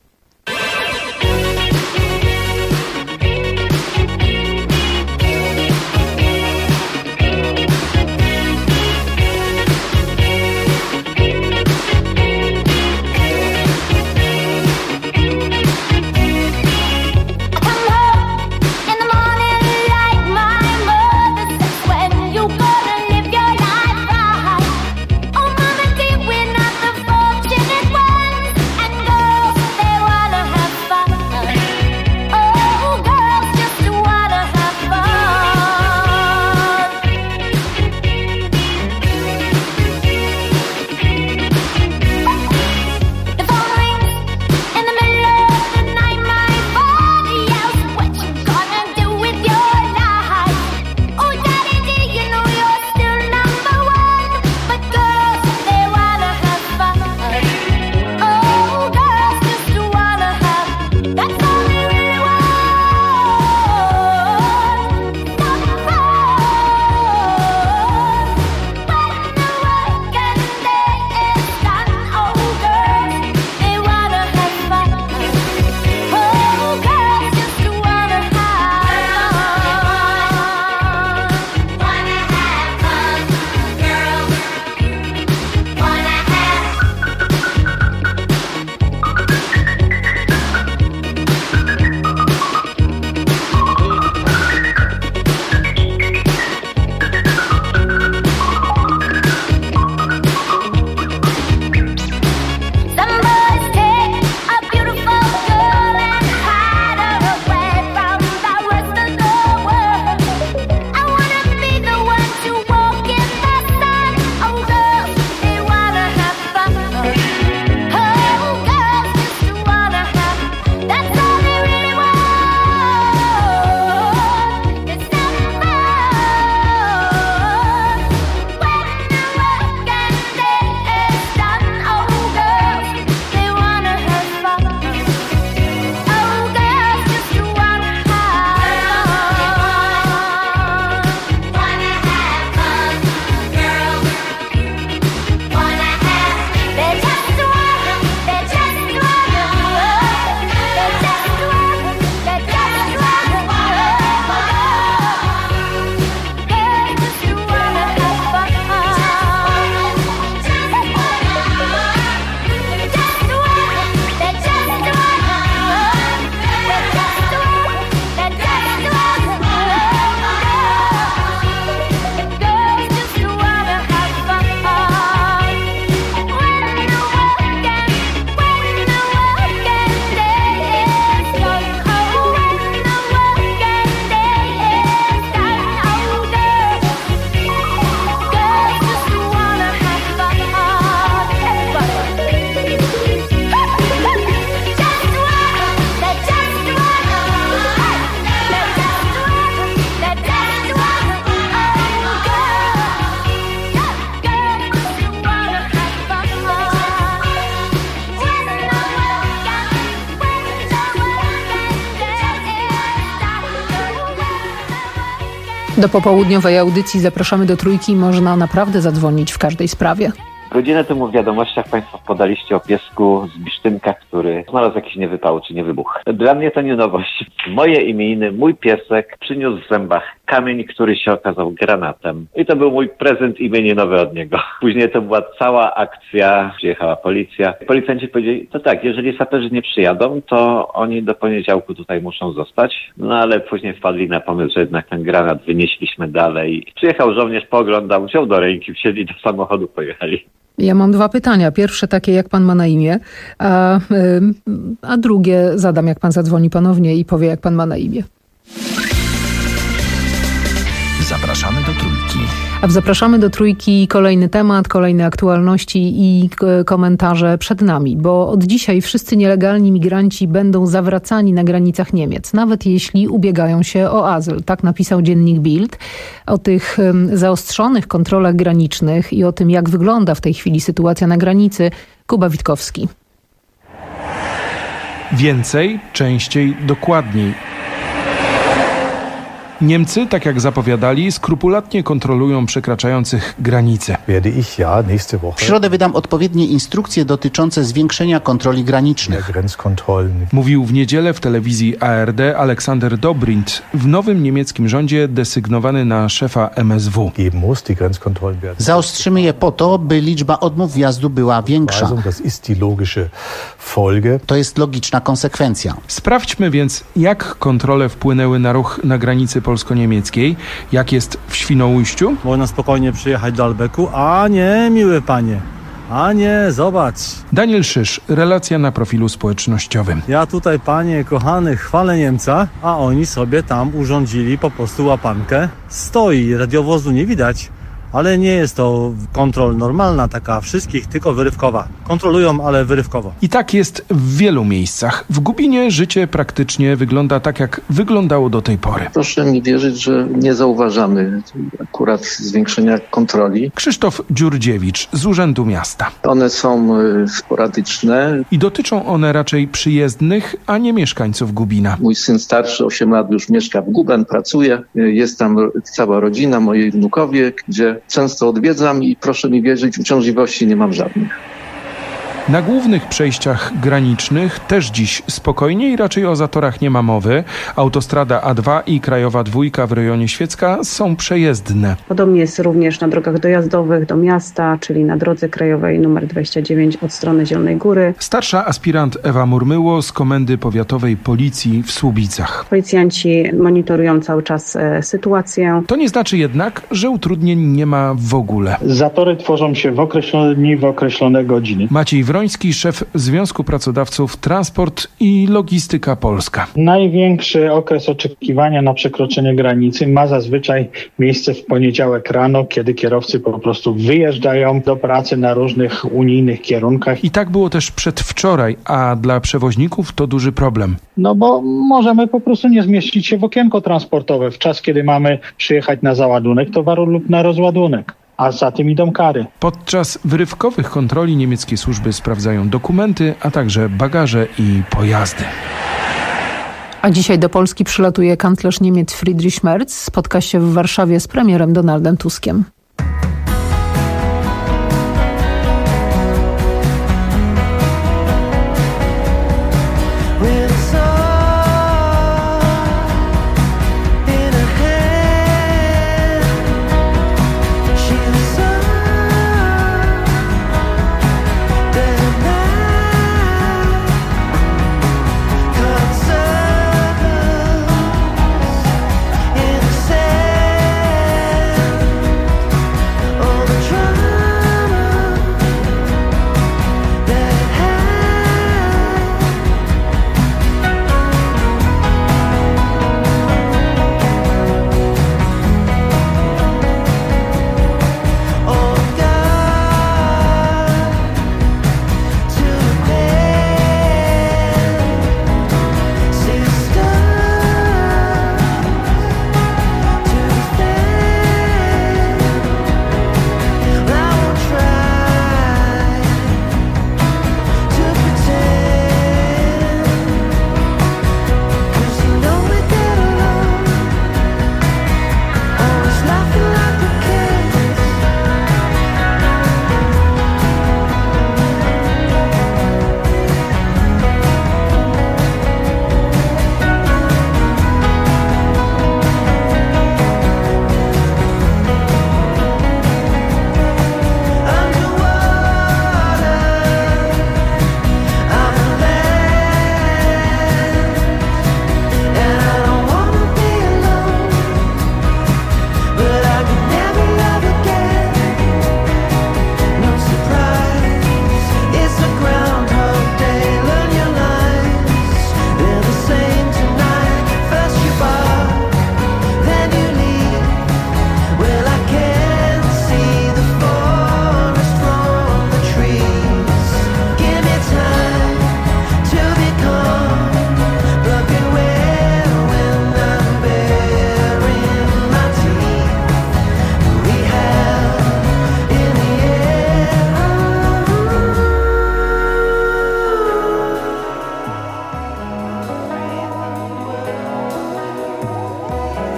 Do popołudniowej audycji zapraszamy do Trójki. Można naprawdę zadzwonić w każdej sprawie. Godzinę temu w wiadomościach Państwo podaliście o piesku z Bisztynka, który znalazł jakiś niewypał czy niewybuch. Dla mnie to nie nowość. Moje imieniny, mój piesek przyniósł w zębach kamień, który się okazał granatem. I to był mój prezent imieninowy od niego. Później to była cała akcja, przyjechała policja. Policjanci powiedzieli, to tak, jeżeli saperzy nie przyjadą, to oni do poniedziałku tutaj muszą zostać. No ale później wpadli na pomysł, że jednak ten granat wynieśliśmy dalej. Przyjechał żołnierz, pooglądał, wziął do ręki, wsiedli do samochodu, pojechali. Ja mam dwa pytania. Pierwsze takie, jak pan ma na imię, a, a drugie zadam, jak pan zadzwoni ponownie i powie, jak pan ma na imię. Zapraszamy do Trójki. A w Zapraszamy do Trójki kolejny temat, kolejne aktualności i komentarze przed nami, bo od dzisiaj wszyscy nielegalni migranci będą zawracani na granicach Niemiec, nawet jeśli ubiegają się o azyl. Tak napisał dziennik Bild. O tych zaostrzonych kontrolach granicznych i o tym, jak wygląda w tej chwili sytuacja na granicy, Kuba Witkowski. Więcej, częściej, dokładniej. Niemcy, tak jak zapowiadali, skrupulatnie kontrolują przekraczających granice. W środę wydam odpowiednie instrukcje dotyczące zwiększenia kontroli granicznych. Mówił w niedzielę w telewizji A R D Aleksander Dobrindt, w nowym niemieckim rządzie desygnowany na szefa M S W. Zaostrzymy je po to, by liczba odmów wjazdu była większa. To jest logiczna konsekwencja. Sprawdźmy więc, jak kontrole wpłynęły na ruch na granicy polsko-niemieckiej, jak jest w Świnoujściu. Można spokojnie przyjechać do Albeku, a nie, miły panie, a nie, zobacz. Daniel Szysz, relacja na profilu społecznościowym. Ja tutaj, panie kochany, chwalę Niemca, a oni sobie tam urządzili po prostu łapankę. Stoi, radiowozu nie widać. Ale nie jest to kontrol normalna taka wszystkich, tylko wyrywkowa. Kontrolują, ale wyrywkowo. I tak jest w wielu miejscach. W Gubinie życie praktycznie wygląda tak, jak wyglądało do tej pory. Proszę mi wierzyć, że nie zauważamy akurat zwiększenia kontroli. Krzysztof Dziurdziewicz z Urzędu Miasta. One są sporadyczne. I dotyczą one raczej przyjezdnych, a nie mieszkańców Gubina. Mój syn starszy, osiem lat, już mieszka w Guben, pracuje. Jest tam cała rodzina, moi wnukowie, gdzie często odwiedzam i proszę mi wierzyć, uciążliwości nie mam żadnych. Na głównych przejściach granicznych też dziś spokojnie i raczej o zatorach nie ma mowy. Autostrada A dwa i Krajowa Dwójka w rejonie Świecka są przejezdne. Podobnie jest również na drogach dojazdowych do miasta, czyli na drodze krajowej numer dwadzieścia dziewięć od strony Zielonej Góry. Starsza aspirant Ewa Murmyło z Komendy Powiatowej Policji w Słubicach. Policjanci monitorują cały czas e, sytuację. To nie znaczy jednak, że utrudnień nie ma w ogóle. Zatory tworzą się w określone dni, w określone godziny. Maciej Wroński, szef Związku Pracodawców Transport i Logistyka Polska. Największy okres oczekiwania na przekroczenie granicy ma zazwyczaj miejsce w poniedziałek rano, kiedy kierowcy po prostu wyjeżdżają do pracy na różnych unijnych kierunkach. I tak było też przedwczoraj, a dla przewoźników to duży problem. No bo możemy po prostu nie zmieścić się w okienko transportowe w czas, kiedy mamy przyjechać na załadunek towaru lub na rozładunek. A za tym idą kary. Podczas wyrywkowych kontroli niemieckie służby sprawdzają dokumenty, a także bagaże i pojazdy. A dzisiaj do Polski przylatuje kanclerz Niemiec Friedrich Merz. Spotka się w Warszawie z premierem Donaldem Tuskiem.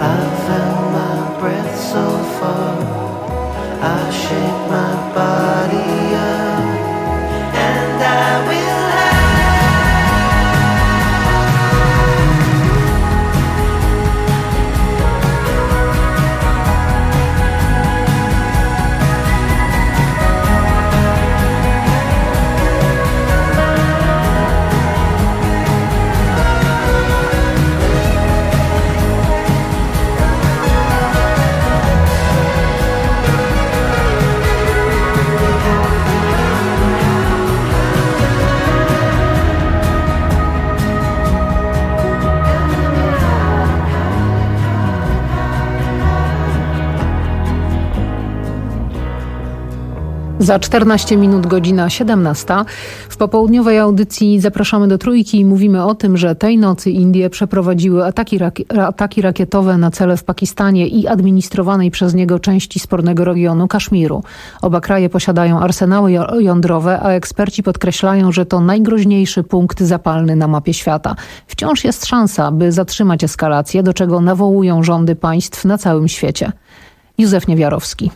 Za czternaście minut godzina siedemnasta. W popołudniowej audycji zapraszamy do Trójki i mówimy o tym, że tej nocy Indie przeprowadziły ataki, rak- ataki rakietowe na cele w Pakistanie i administrowanej przez niego części spornego regionu Kaszmiru. Oba kraje posiadają arsenały jądrowe, a eksperci podkreślają, że to najgroźniejszy punkt zapalny na mapie świata. Wciąż jest szansa, by zatrzymać eskalację, do czego nawołują rządy państw na całym świecie. Józef Niewiarowski.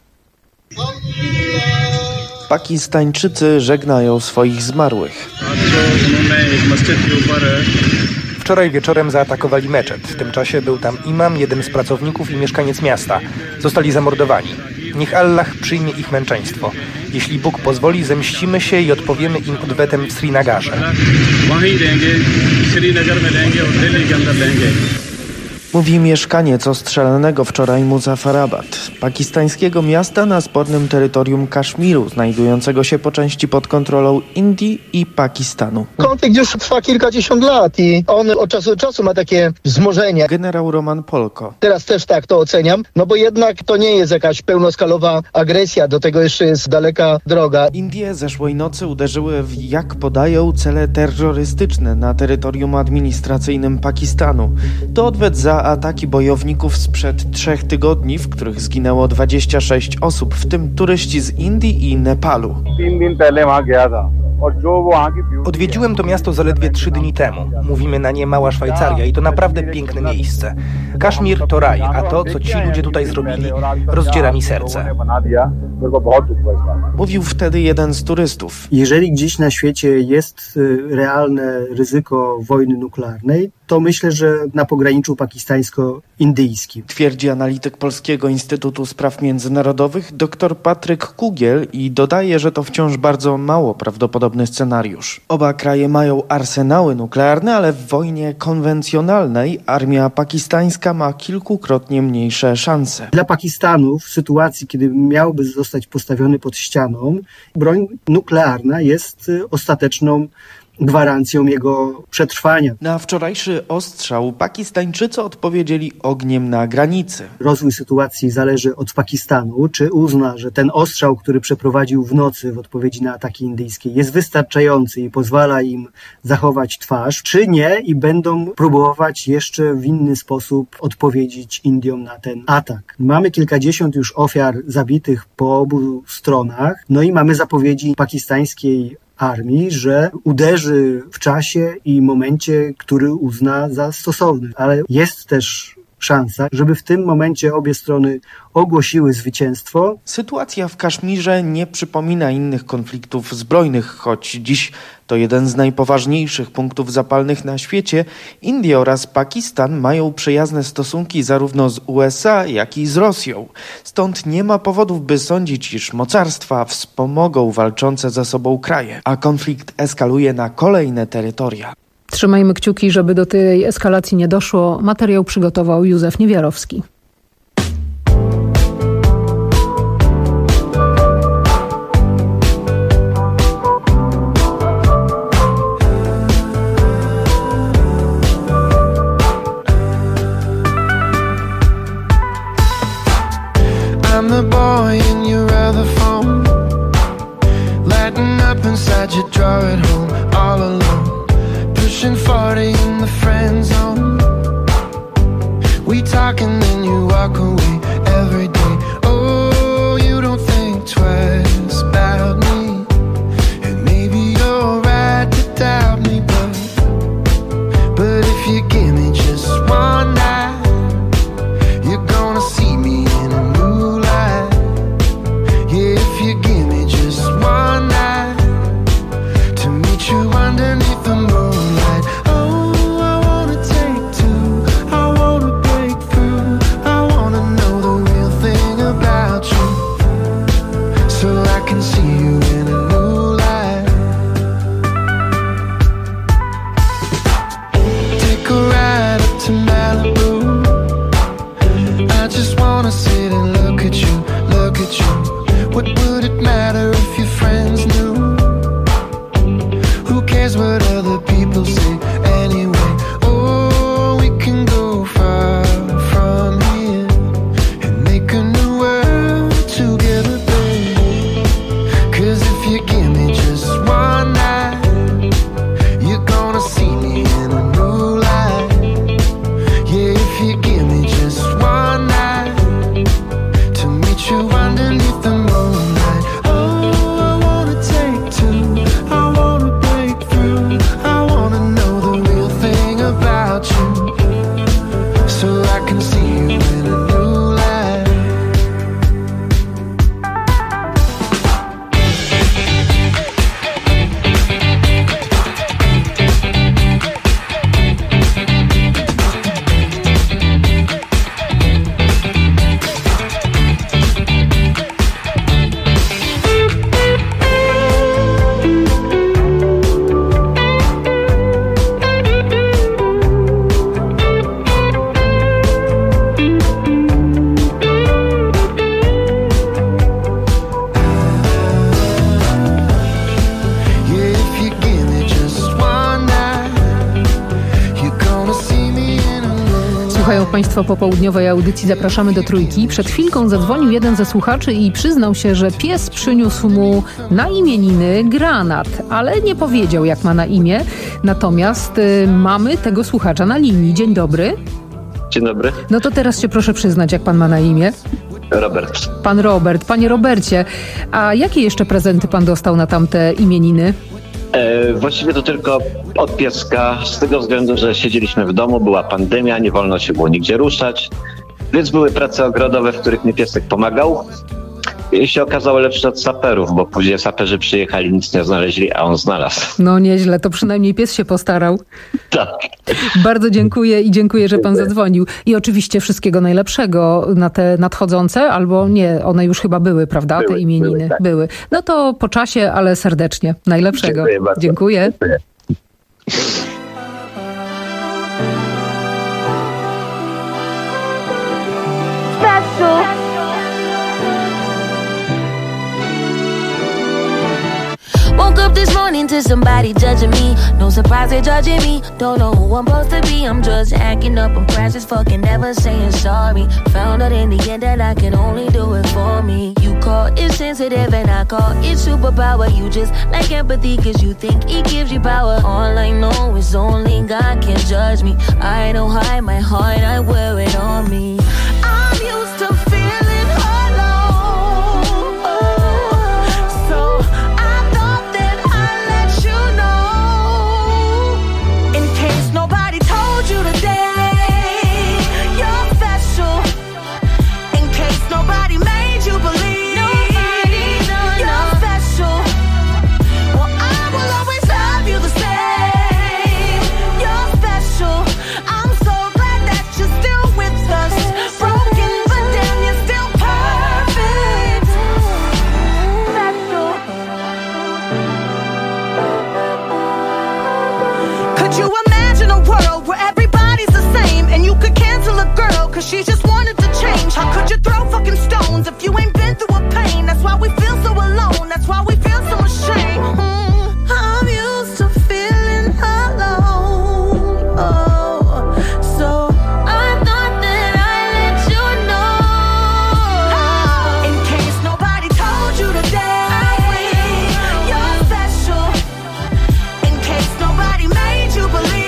Pakistańczycy żegnają swoich zmarłych. Wczoraj wieczorem zaatakowali meczet. W tym czasie był tam imam, jeden z pracowników i mieszkaniec miasta. Zostali zamordowani. Niech Allah przyjmie ich męczeństwo. Jeśli Bóg pozwoli, zemścimy się i odpowiemy im odwetem w Srinagarze. Mówi mieszkaniec ostrzelonego wczoraj Muzaffarabad, pakistańskiego miasta na spornym terytorium Kaszmiru, znajdującego się po części pod kontrolą Indii i Pakistanu. Konflikt już trwa kilkadziesiąt lat i on od czasu do czasu ma takie wzmożenie. Generał Roman Polko. Teraz też tak to oceniam, no bo jednak to nie jest jakaś pełnoskalowa agresja, do tego jeszcze jest daleka droga. Indie zeszłej nocy uderzyły w, jak podają, cele terrorystyczne na terytorium administracyjnym Pakistanu. To odwet za ataki bojowników sprzed trzech tygodni, w których zginęło dwadzieścia sześć osób, w tym turyści z Indii i Nepalu. Odwiedziłem to miasto zaledwie trzy dni temu. Mówimy na nie Mała Szwajcaria i to naprawdę piękne miejsce. Kaszmir to raj, a to, co ci ludzie tutaj zrobili, rozdziera mi serce. Mówił wtedy jeden z turystów. Jeżeli gdzieś na świecie jest realne ryzyko wojny nuklearnej, to myślę, że na pograniczu pakistańsko-indyjskim. Twierdzi analityk Polskiego Instytutu Spraw Międzynarodowych dr Patryk Kugiel i dodaje, że to wciąż bardzo mało prawdopodobny scenariusz. Oba kraje mają arsenały nuklearne, ale w wojnie konwencjonalnej armia pakistańska ma kilkukrotnie mniejsze szanse. Dla Pakistanu w sytuacji, kiedy miałby zostać postawiony pod ścianą, broń nuklearna jest ostateczną gwarancją jego przetrwania. Na wczorajszy ostrzał Pakistańczycy odpowiedzieli ogniem na granicy. Rozwój sytuacji zależy od Pakistanu, czy uzna, że ten ostrzał, który przeprowadził w nocy w odpowiedzi na ataki indyjskie, jest wystarczający i pozwala im zachować twarz, czy nie i będą próbować jeszcze w inny sposób odpowiedzieć Indiom na ten atak. Mamy kilkadziesiąt już ofiar zabitych po obu stronach, no i mamy zapowiedzi pakistańskiej armii, że uderzy w czasie i momencie, który uzna za stosowny. Ale jest też szansa, żeby w tym momencie obie strony ogłosiły zwycięstwo. Sytuacja w Kaszmirze nie przypomina innych konfliktów zbrojnych, choć dziś to jeden z najpoważniejszych punktów zapalnych na świecie. Indie oraz Pakistan mają przyjazne stosunki zarówno z U S A, jak i z Rosją. Stąd nie ma powodów, by sądzić, iż mocarstwa wspomogą walczące ze sobą kraje, a konflikt eskaluje na kolejne terytoria. Trzymajmy kciuki, żeby do tej eskalacji nie doszło. Materiał przygotował Józef Niewiarowski. I'm the boy in your other phone, lighting up inside your drawer at home, all alone. Pushing forty in the friend zone. We talk and then you wanna sit and look at you, look at you. What would it matter if your friends knew? Who cares what other people say anyway? Oh, we can go far from here and make a new world together, babe. Cause if you give me just one night, you're gonna see me in a new light. Yeah, if you give me just one night to meet you underneath the moonlight. Oh, I wanna take two, I wanna break through, I wanna know the real thing about you, so I can see you in a new light. Słuchają Państwo popołudniowej audycji Zapraszamy do Trójki. Przed chwilką zadzwonił jeden ze słuchaczy i przyznał się, że pies przyniósł mu na imieniny granat, ale nie powiedział, jak ma na imię. Natomiast y, mamy tego słuchacza na linii. Dzień dobry. Dzień dobry. No to teraz się proszę przyznać, jak pan ma na imię. Robert. Pan Robert. Panie Robercie, a jakie jeszcze prezenty pan dostał na tamte imieniny? E, właściwie to tylko od pieska, z tego względu, że siedzieliśmy w domu, była pandemia, nie wolno się było nigdzie ruszać, więc były prace ogrodowe, w których mi piesek pomagał. I się okazało lepsze od saperów, bo później saperzy przyjechali, nic nie znaleźli, a on znalazł. No nieźle, to przynajmniej pies się postarał. Tak. Bardzo dziękuję i dziękuję, że pan zadzwonił. I oczywiście wszystkiego najlepszego na te nadchodzące, albo nie, one już chyba były, prawda, były, te imieniny? Były, tak. były. No to po czasie, ale serdecznie. Najlepszego. Dziękuję bardzo. Dziękuję. Dziękuję. Woke up this morning to somebody judging me. No surprise they're judging me. Don't know who I'm supposed to be. I'm just acting up. I'm precious fucking never saying sorry. Found out in the end that I can only do it for me. You call it sensitive and I call it superpower. You just like empathy cause you think it gives you power. All I know is only God can judge me. I don't hide my heart, I wear it on me. I'm used to feeling alone. So she just wanted to change. How could you throw fucking stones if you ain't been through a pain? That's why we feel so alone. That's why we feel so ashamed. Mm, I'm used to feeling alone. Oh, so I thought that I'd let you know. In case nobody told you today, you're special. In case nobody made you believe.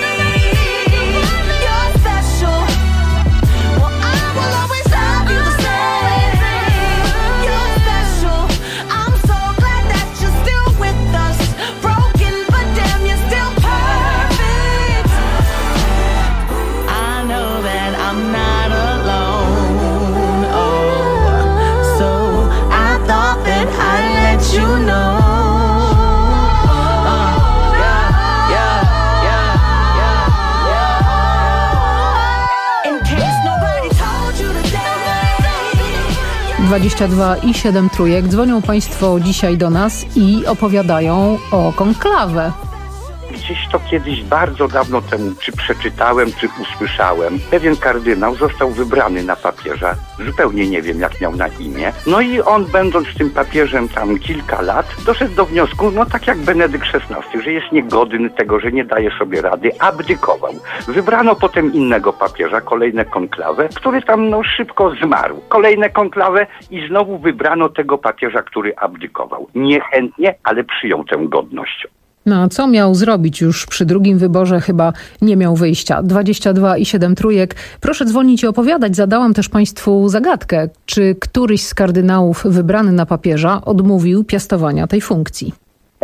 dwadzieścia dwa i siedem trójek. Dzwonią Państwo dzisiaj do nas i opowiadają o konklawę. gdzieś to kiedyś bardzo dawno temu, czy przeczytałem, czy usłyszałem. Pewien kardynał został wybrany na papieża. Zupełnie nie wiem, jak miał na imię. No i on, będąc tym papieżem tam kilka lat, doszedł do wniosku, no tak jak Benedykt szesnasty, że jest niegodny tego, że nie daje sobie rady, abdykował. Wybrano potem innego papieża, kolejne konklawę, który tam no szybko zmarł. Kolejne konklawę i znowu wybrano tego papieża, który abdykował. Niechętnie, ale przyjął tę godność. No a co miał zrobić już przy drugim wyborze? Chyba nie miał wyjścia. dwadzieścia dwa i siedem trójek. Proszę dzwonić i opowiadać. Zadałam też Państwu zagadkę. Czy któryś z kardynałów wybrany na papieża odmówił piastowania tej funkcji?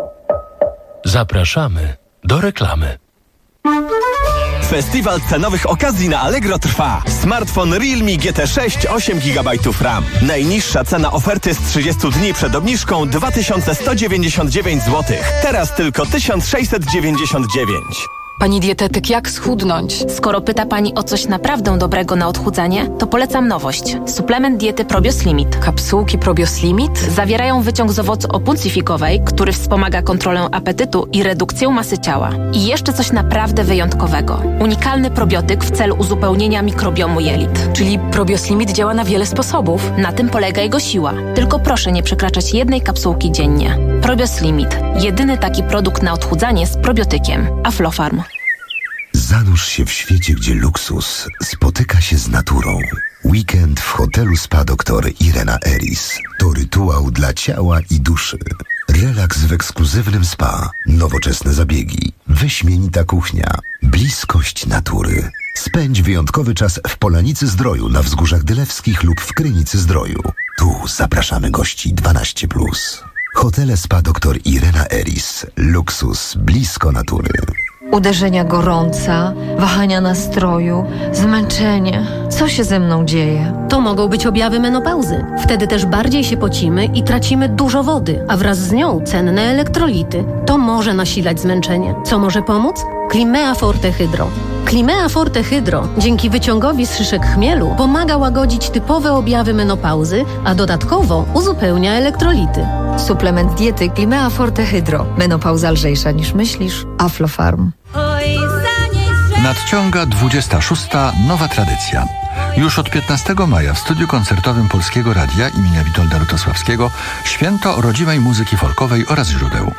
Zapraszamy do reklamy. Festiwal cenowych okazji na Allegro trwa. Smartfon Realme G T sześć osiem gigabajtów RAM. Najniższa cena oferty z trzydziestu dni przed obniżką dwa tysiące sto dziewięćdziesiąt dziewięć złotych. Teraz tylko tysiąc sześćset dziewięćdziesiąt dziewięć. Pani dietetyk, jak schudnąć? Skoro pyta Pani o coś naprawdę dobrego na odchudzanie, to polecam nowość. Suplement diety Probioslimit. Kapsułki Probioslimit? Zawierają wyciąg z owocu opuncyfikowej, który wspomaga kontrolę apetytu i redukcję masy ciała. I jeszcze coś naprawdę wyjątkowego. Unikalny probiotyk w celu uzupełnienia mikrobiomu jelit. Czyli Probioslimit działa na wiele sposobów. Na tym polega jego siła. Tylko proszę nie przekraczać jednej kapsułki dziennie. Probioslimit. Jedyny taki produkt na odchudzanie z probiotykiem. Aflofarm. Zanurz się w świecie, gdzie luksus spotyka się z naturą. Weekend w hotelu Spa doktor Irena Eris to rytuał dla ciała i duszy. Relaks w ekskluzywnym spa, nowoczesne zabiegi, wyśmienita kuchnia, bliskość natury. Spędź wyjątkowy czas w Polanicy Zdroju na Wzgórzach Dylewskich lub w Krynicy Zdroju. Tu zapraszamy gości dwanaście plus. Hotele Spa doktor Irena Eris. Luksus blisko natury. Uderzenia gorąca, wahania nastroju, zmęczenie. Co się ze mną dzieje? To mogą być objawy menopauzy. Wtedy też bardziej się pocimy i tracimy dużo wody, a wraz z nią cenne elektrolity. To może nasilać zmęczenie. Co może pomóc? Climea Forte Hydro. Climea Forte Hydro dzięki wyciągowi z szyszek chmielu pomaga łagodzić typowe objawy menopauzy, a dodatkowo uzupełnia elektrolity. Suplement diety Climea Forte Hydro. Menopauza lżejsza niż myślisz. Aflofarm. Nadciąga dwudziesta szósta nowa tradycja. Już od piętnastego maja w studiu koncertowym Polskiego Radia imienia Witolda Lutosławskiego święto rodzimej muzyki folkowej oraz źródeł.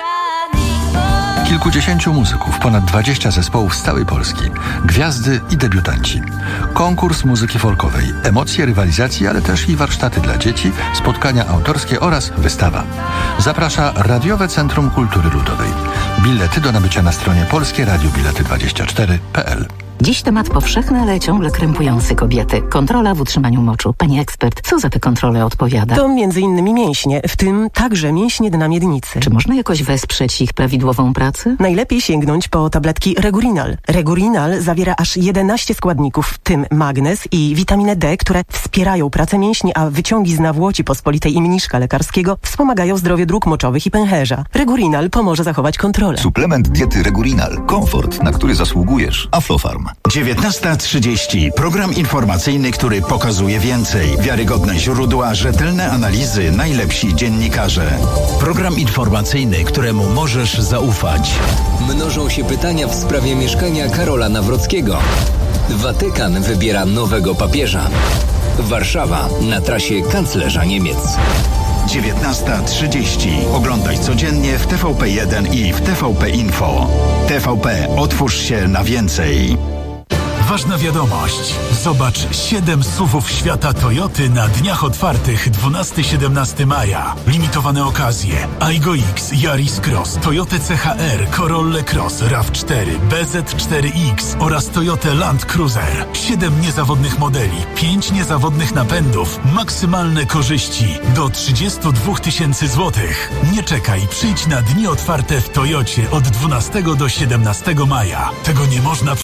Kilkudziesięciu muzyków, ponad dwadzieścia zespołów z całej Polski, gwiazdy i debiutanci. Konkurs muzyki folkowej, emocje rywalizacji, ale też i warsztaty dla dzieci, spotkania autorskie oraz wystawa. Zaprasza Radiowe Centrum Kultury Ludowej. Bilety do nabycia na stronie polskie radio bilety dwadzieścia cztery kropka p l. Dziś temat powszechny, ale ciągle krępujący kobiety. Kontrola w utrzymaniu moczu. Pani ekspert, co za tę kontrolę odpowiada? To między innymi mięśnie, w tym także mięśnie dna miednicy. Czy można jakoś wesprzeć ich prawidłową pracę? Najlepiej sięgnąć po tabletki Regurinal. Regurinal zawiera aż jedenaście składników, w tym magnez i witaminę D, które wspierają pracę mięśni, a wyciągi z nawłoci pospolitej i mniszka lekarskiego wspomagają zdrowie dróg moczowych i pęcherza. Regurinal pomoże zachować kontrolę. Suplement diety Regurinal. Komfort, na który zasługujesz. Aflofarm. dziewiętnasta trzydzieści. Program informacyjny, który pokazuje więcej. Wiarygodne źródła, rzetelne analizy, najlepsi dziennikarze. Program informacyjny, któremu możesz zaufać. Mnożą się pytania w sprawie mieszkania Karola Nawrockiego. Watykan wybiera nowego papieża. Warszawa na trasie kanclerza Niemiec. dziewiętnasta trzydzieści. Oglądaj codziennie w T V P jeden i w T V P Info. T V P. Otwórz się na więcej. Ważna wiadomość. Zobacz siedem S U V-ów świata Toyoty na dniach otwartych dwunastego do siedemnastego maja. Limitowane okazje. Aygo X, Yaris Cross, Toyota C H R, Corolla Cross, RAV cztery, B Z cztery X oraz Toyota Land Cruiser. siedem niezawodnych modeli, pięć niezawodnych napędów, maksymalne korzyści do trzydzieści dwa tysięcy złotych. Nie czekaj, przyjdź na dni otwarte w Toyocie od dwunastego do siedemnastego maja. Tego nie można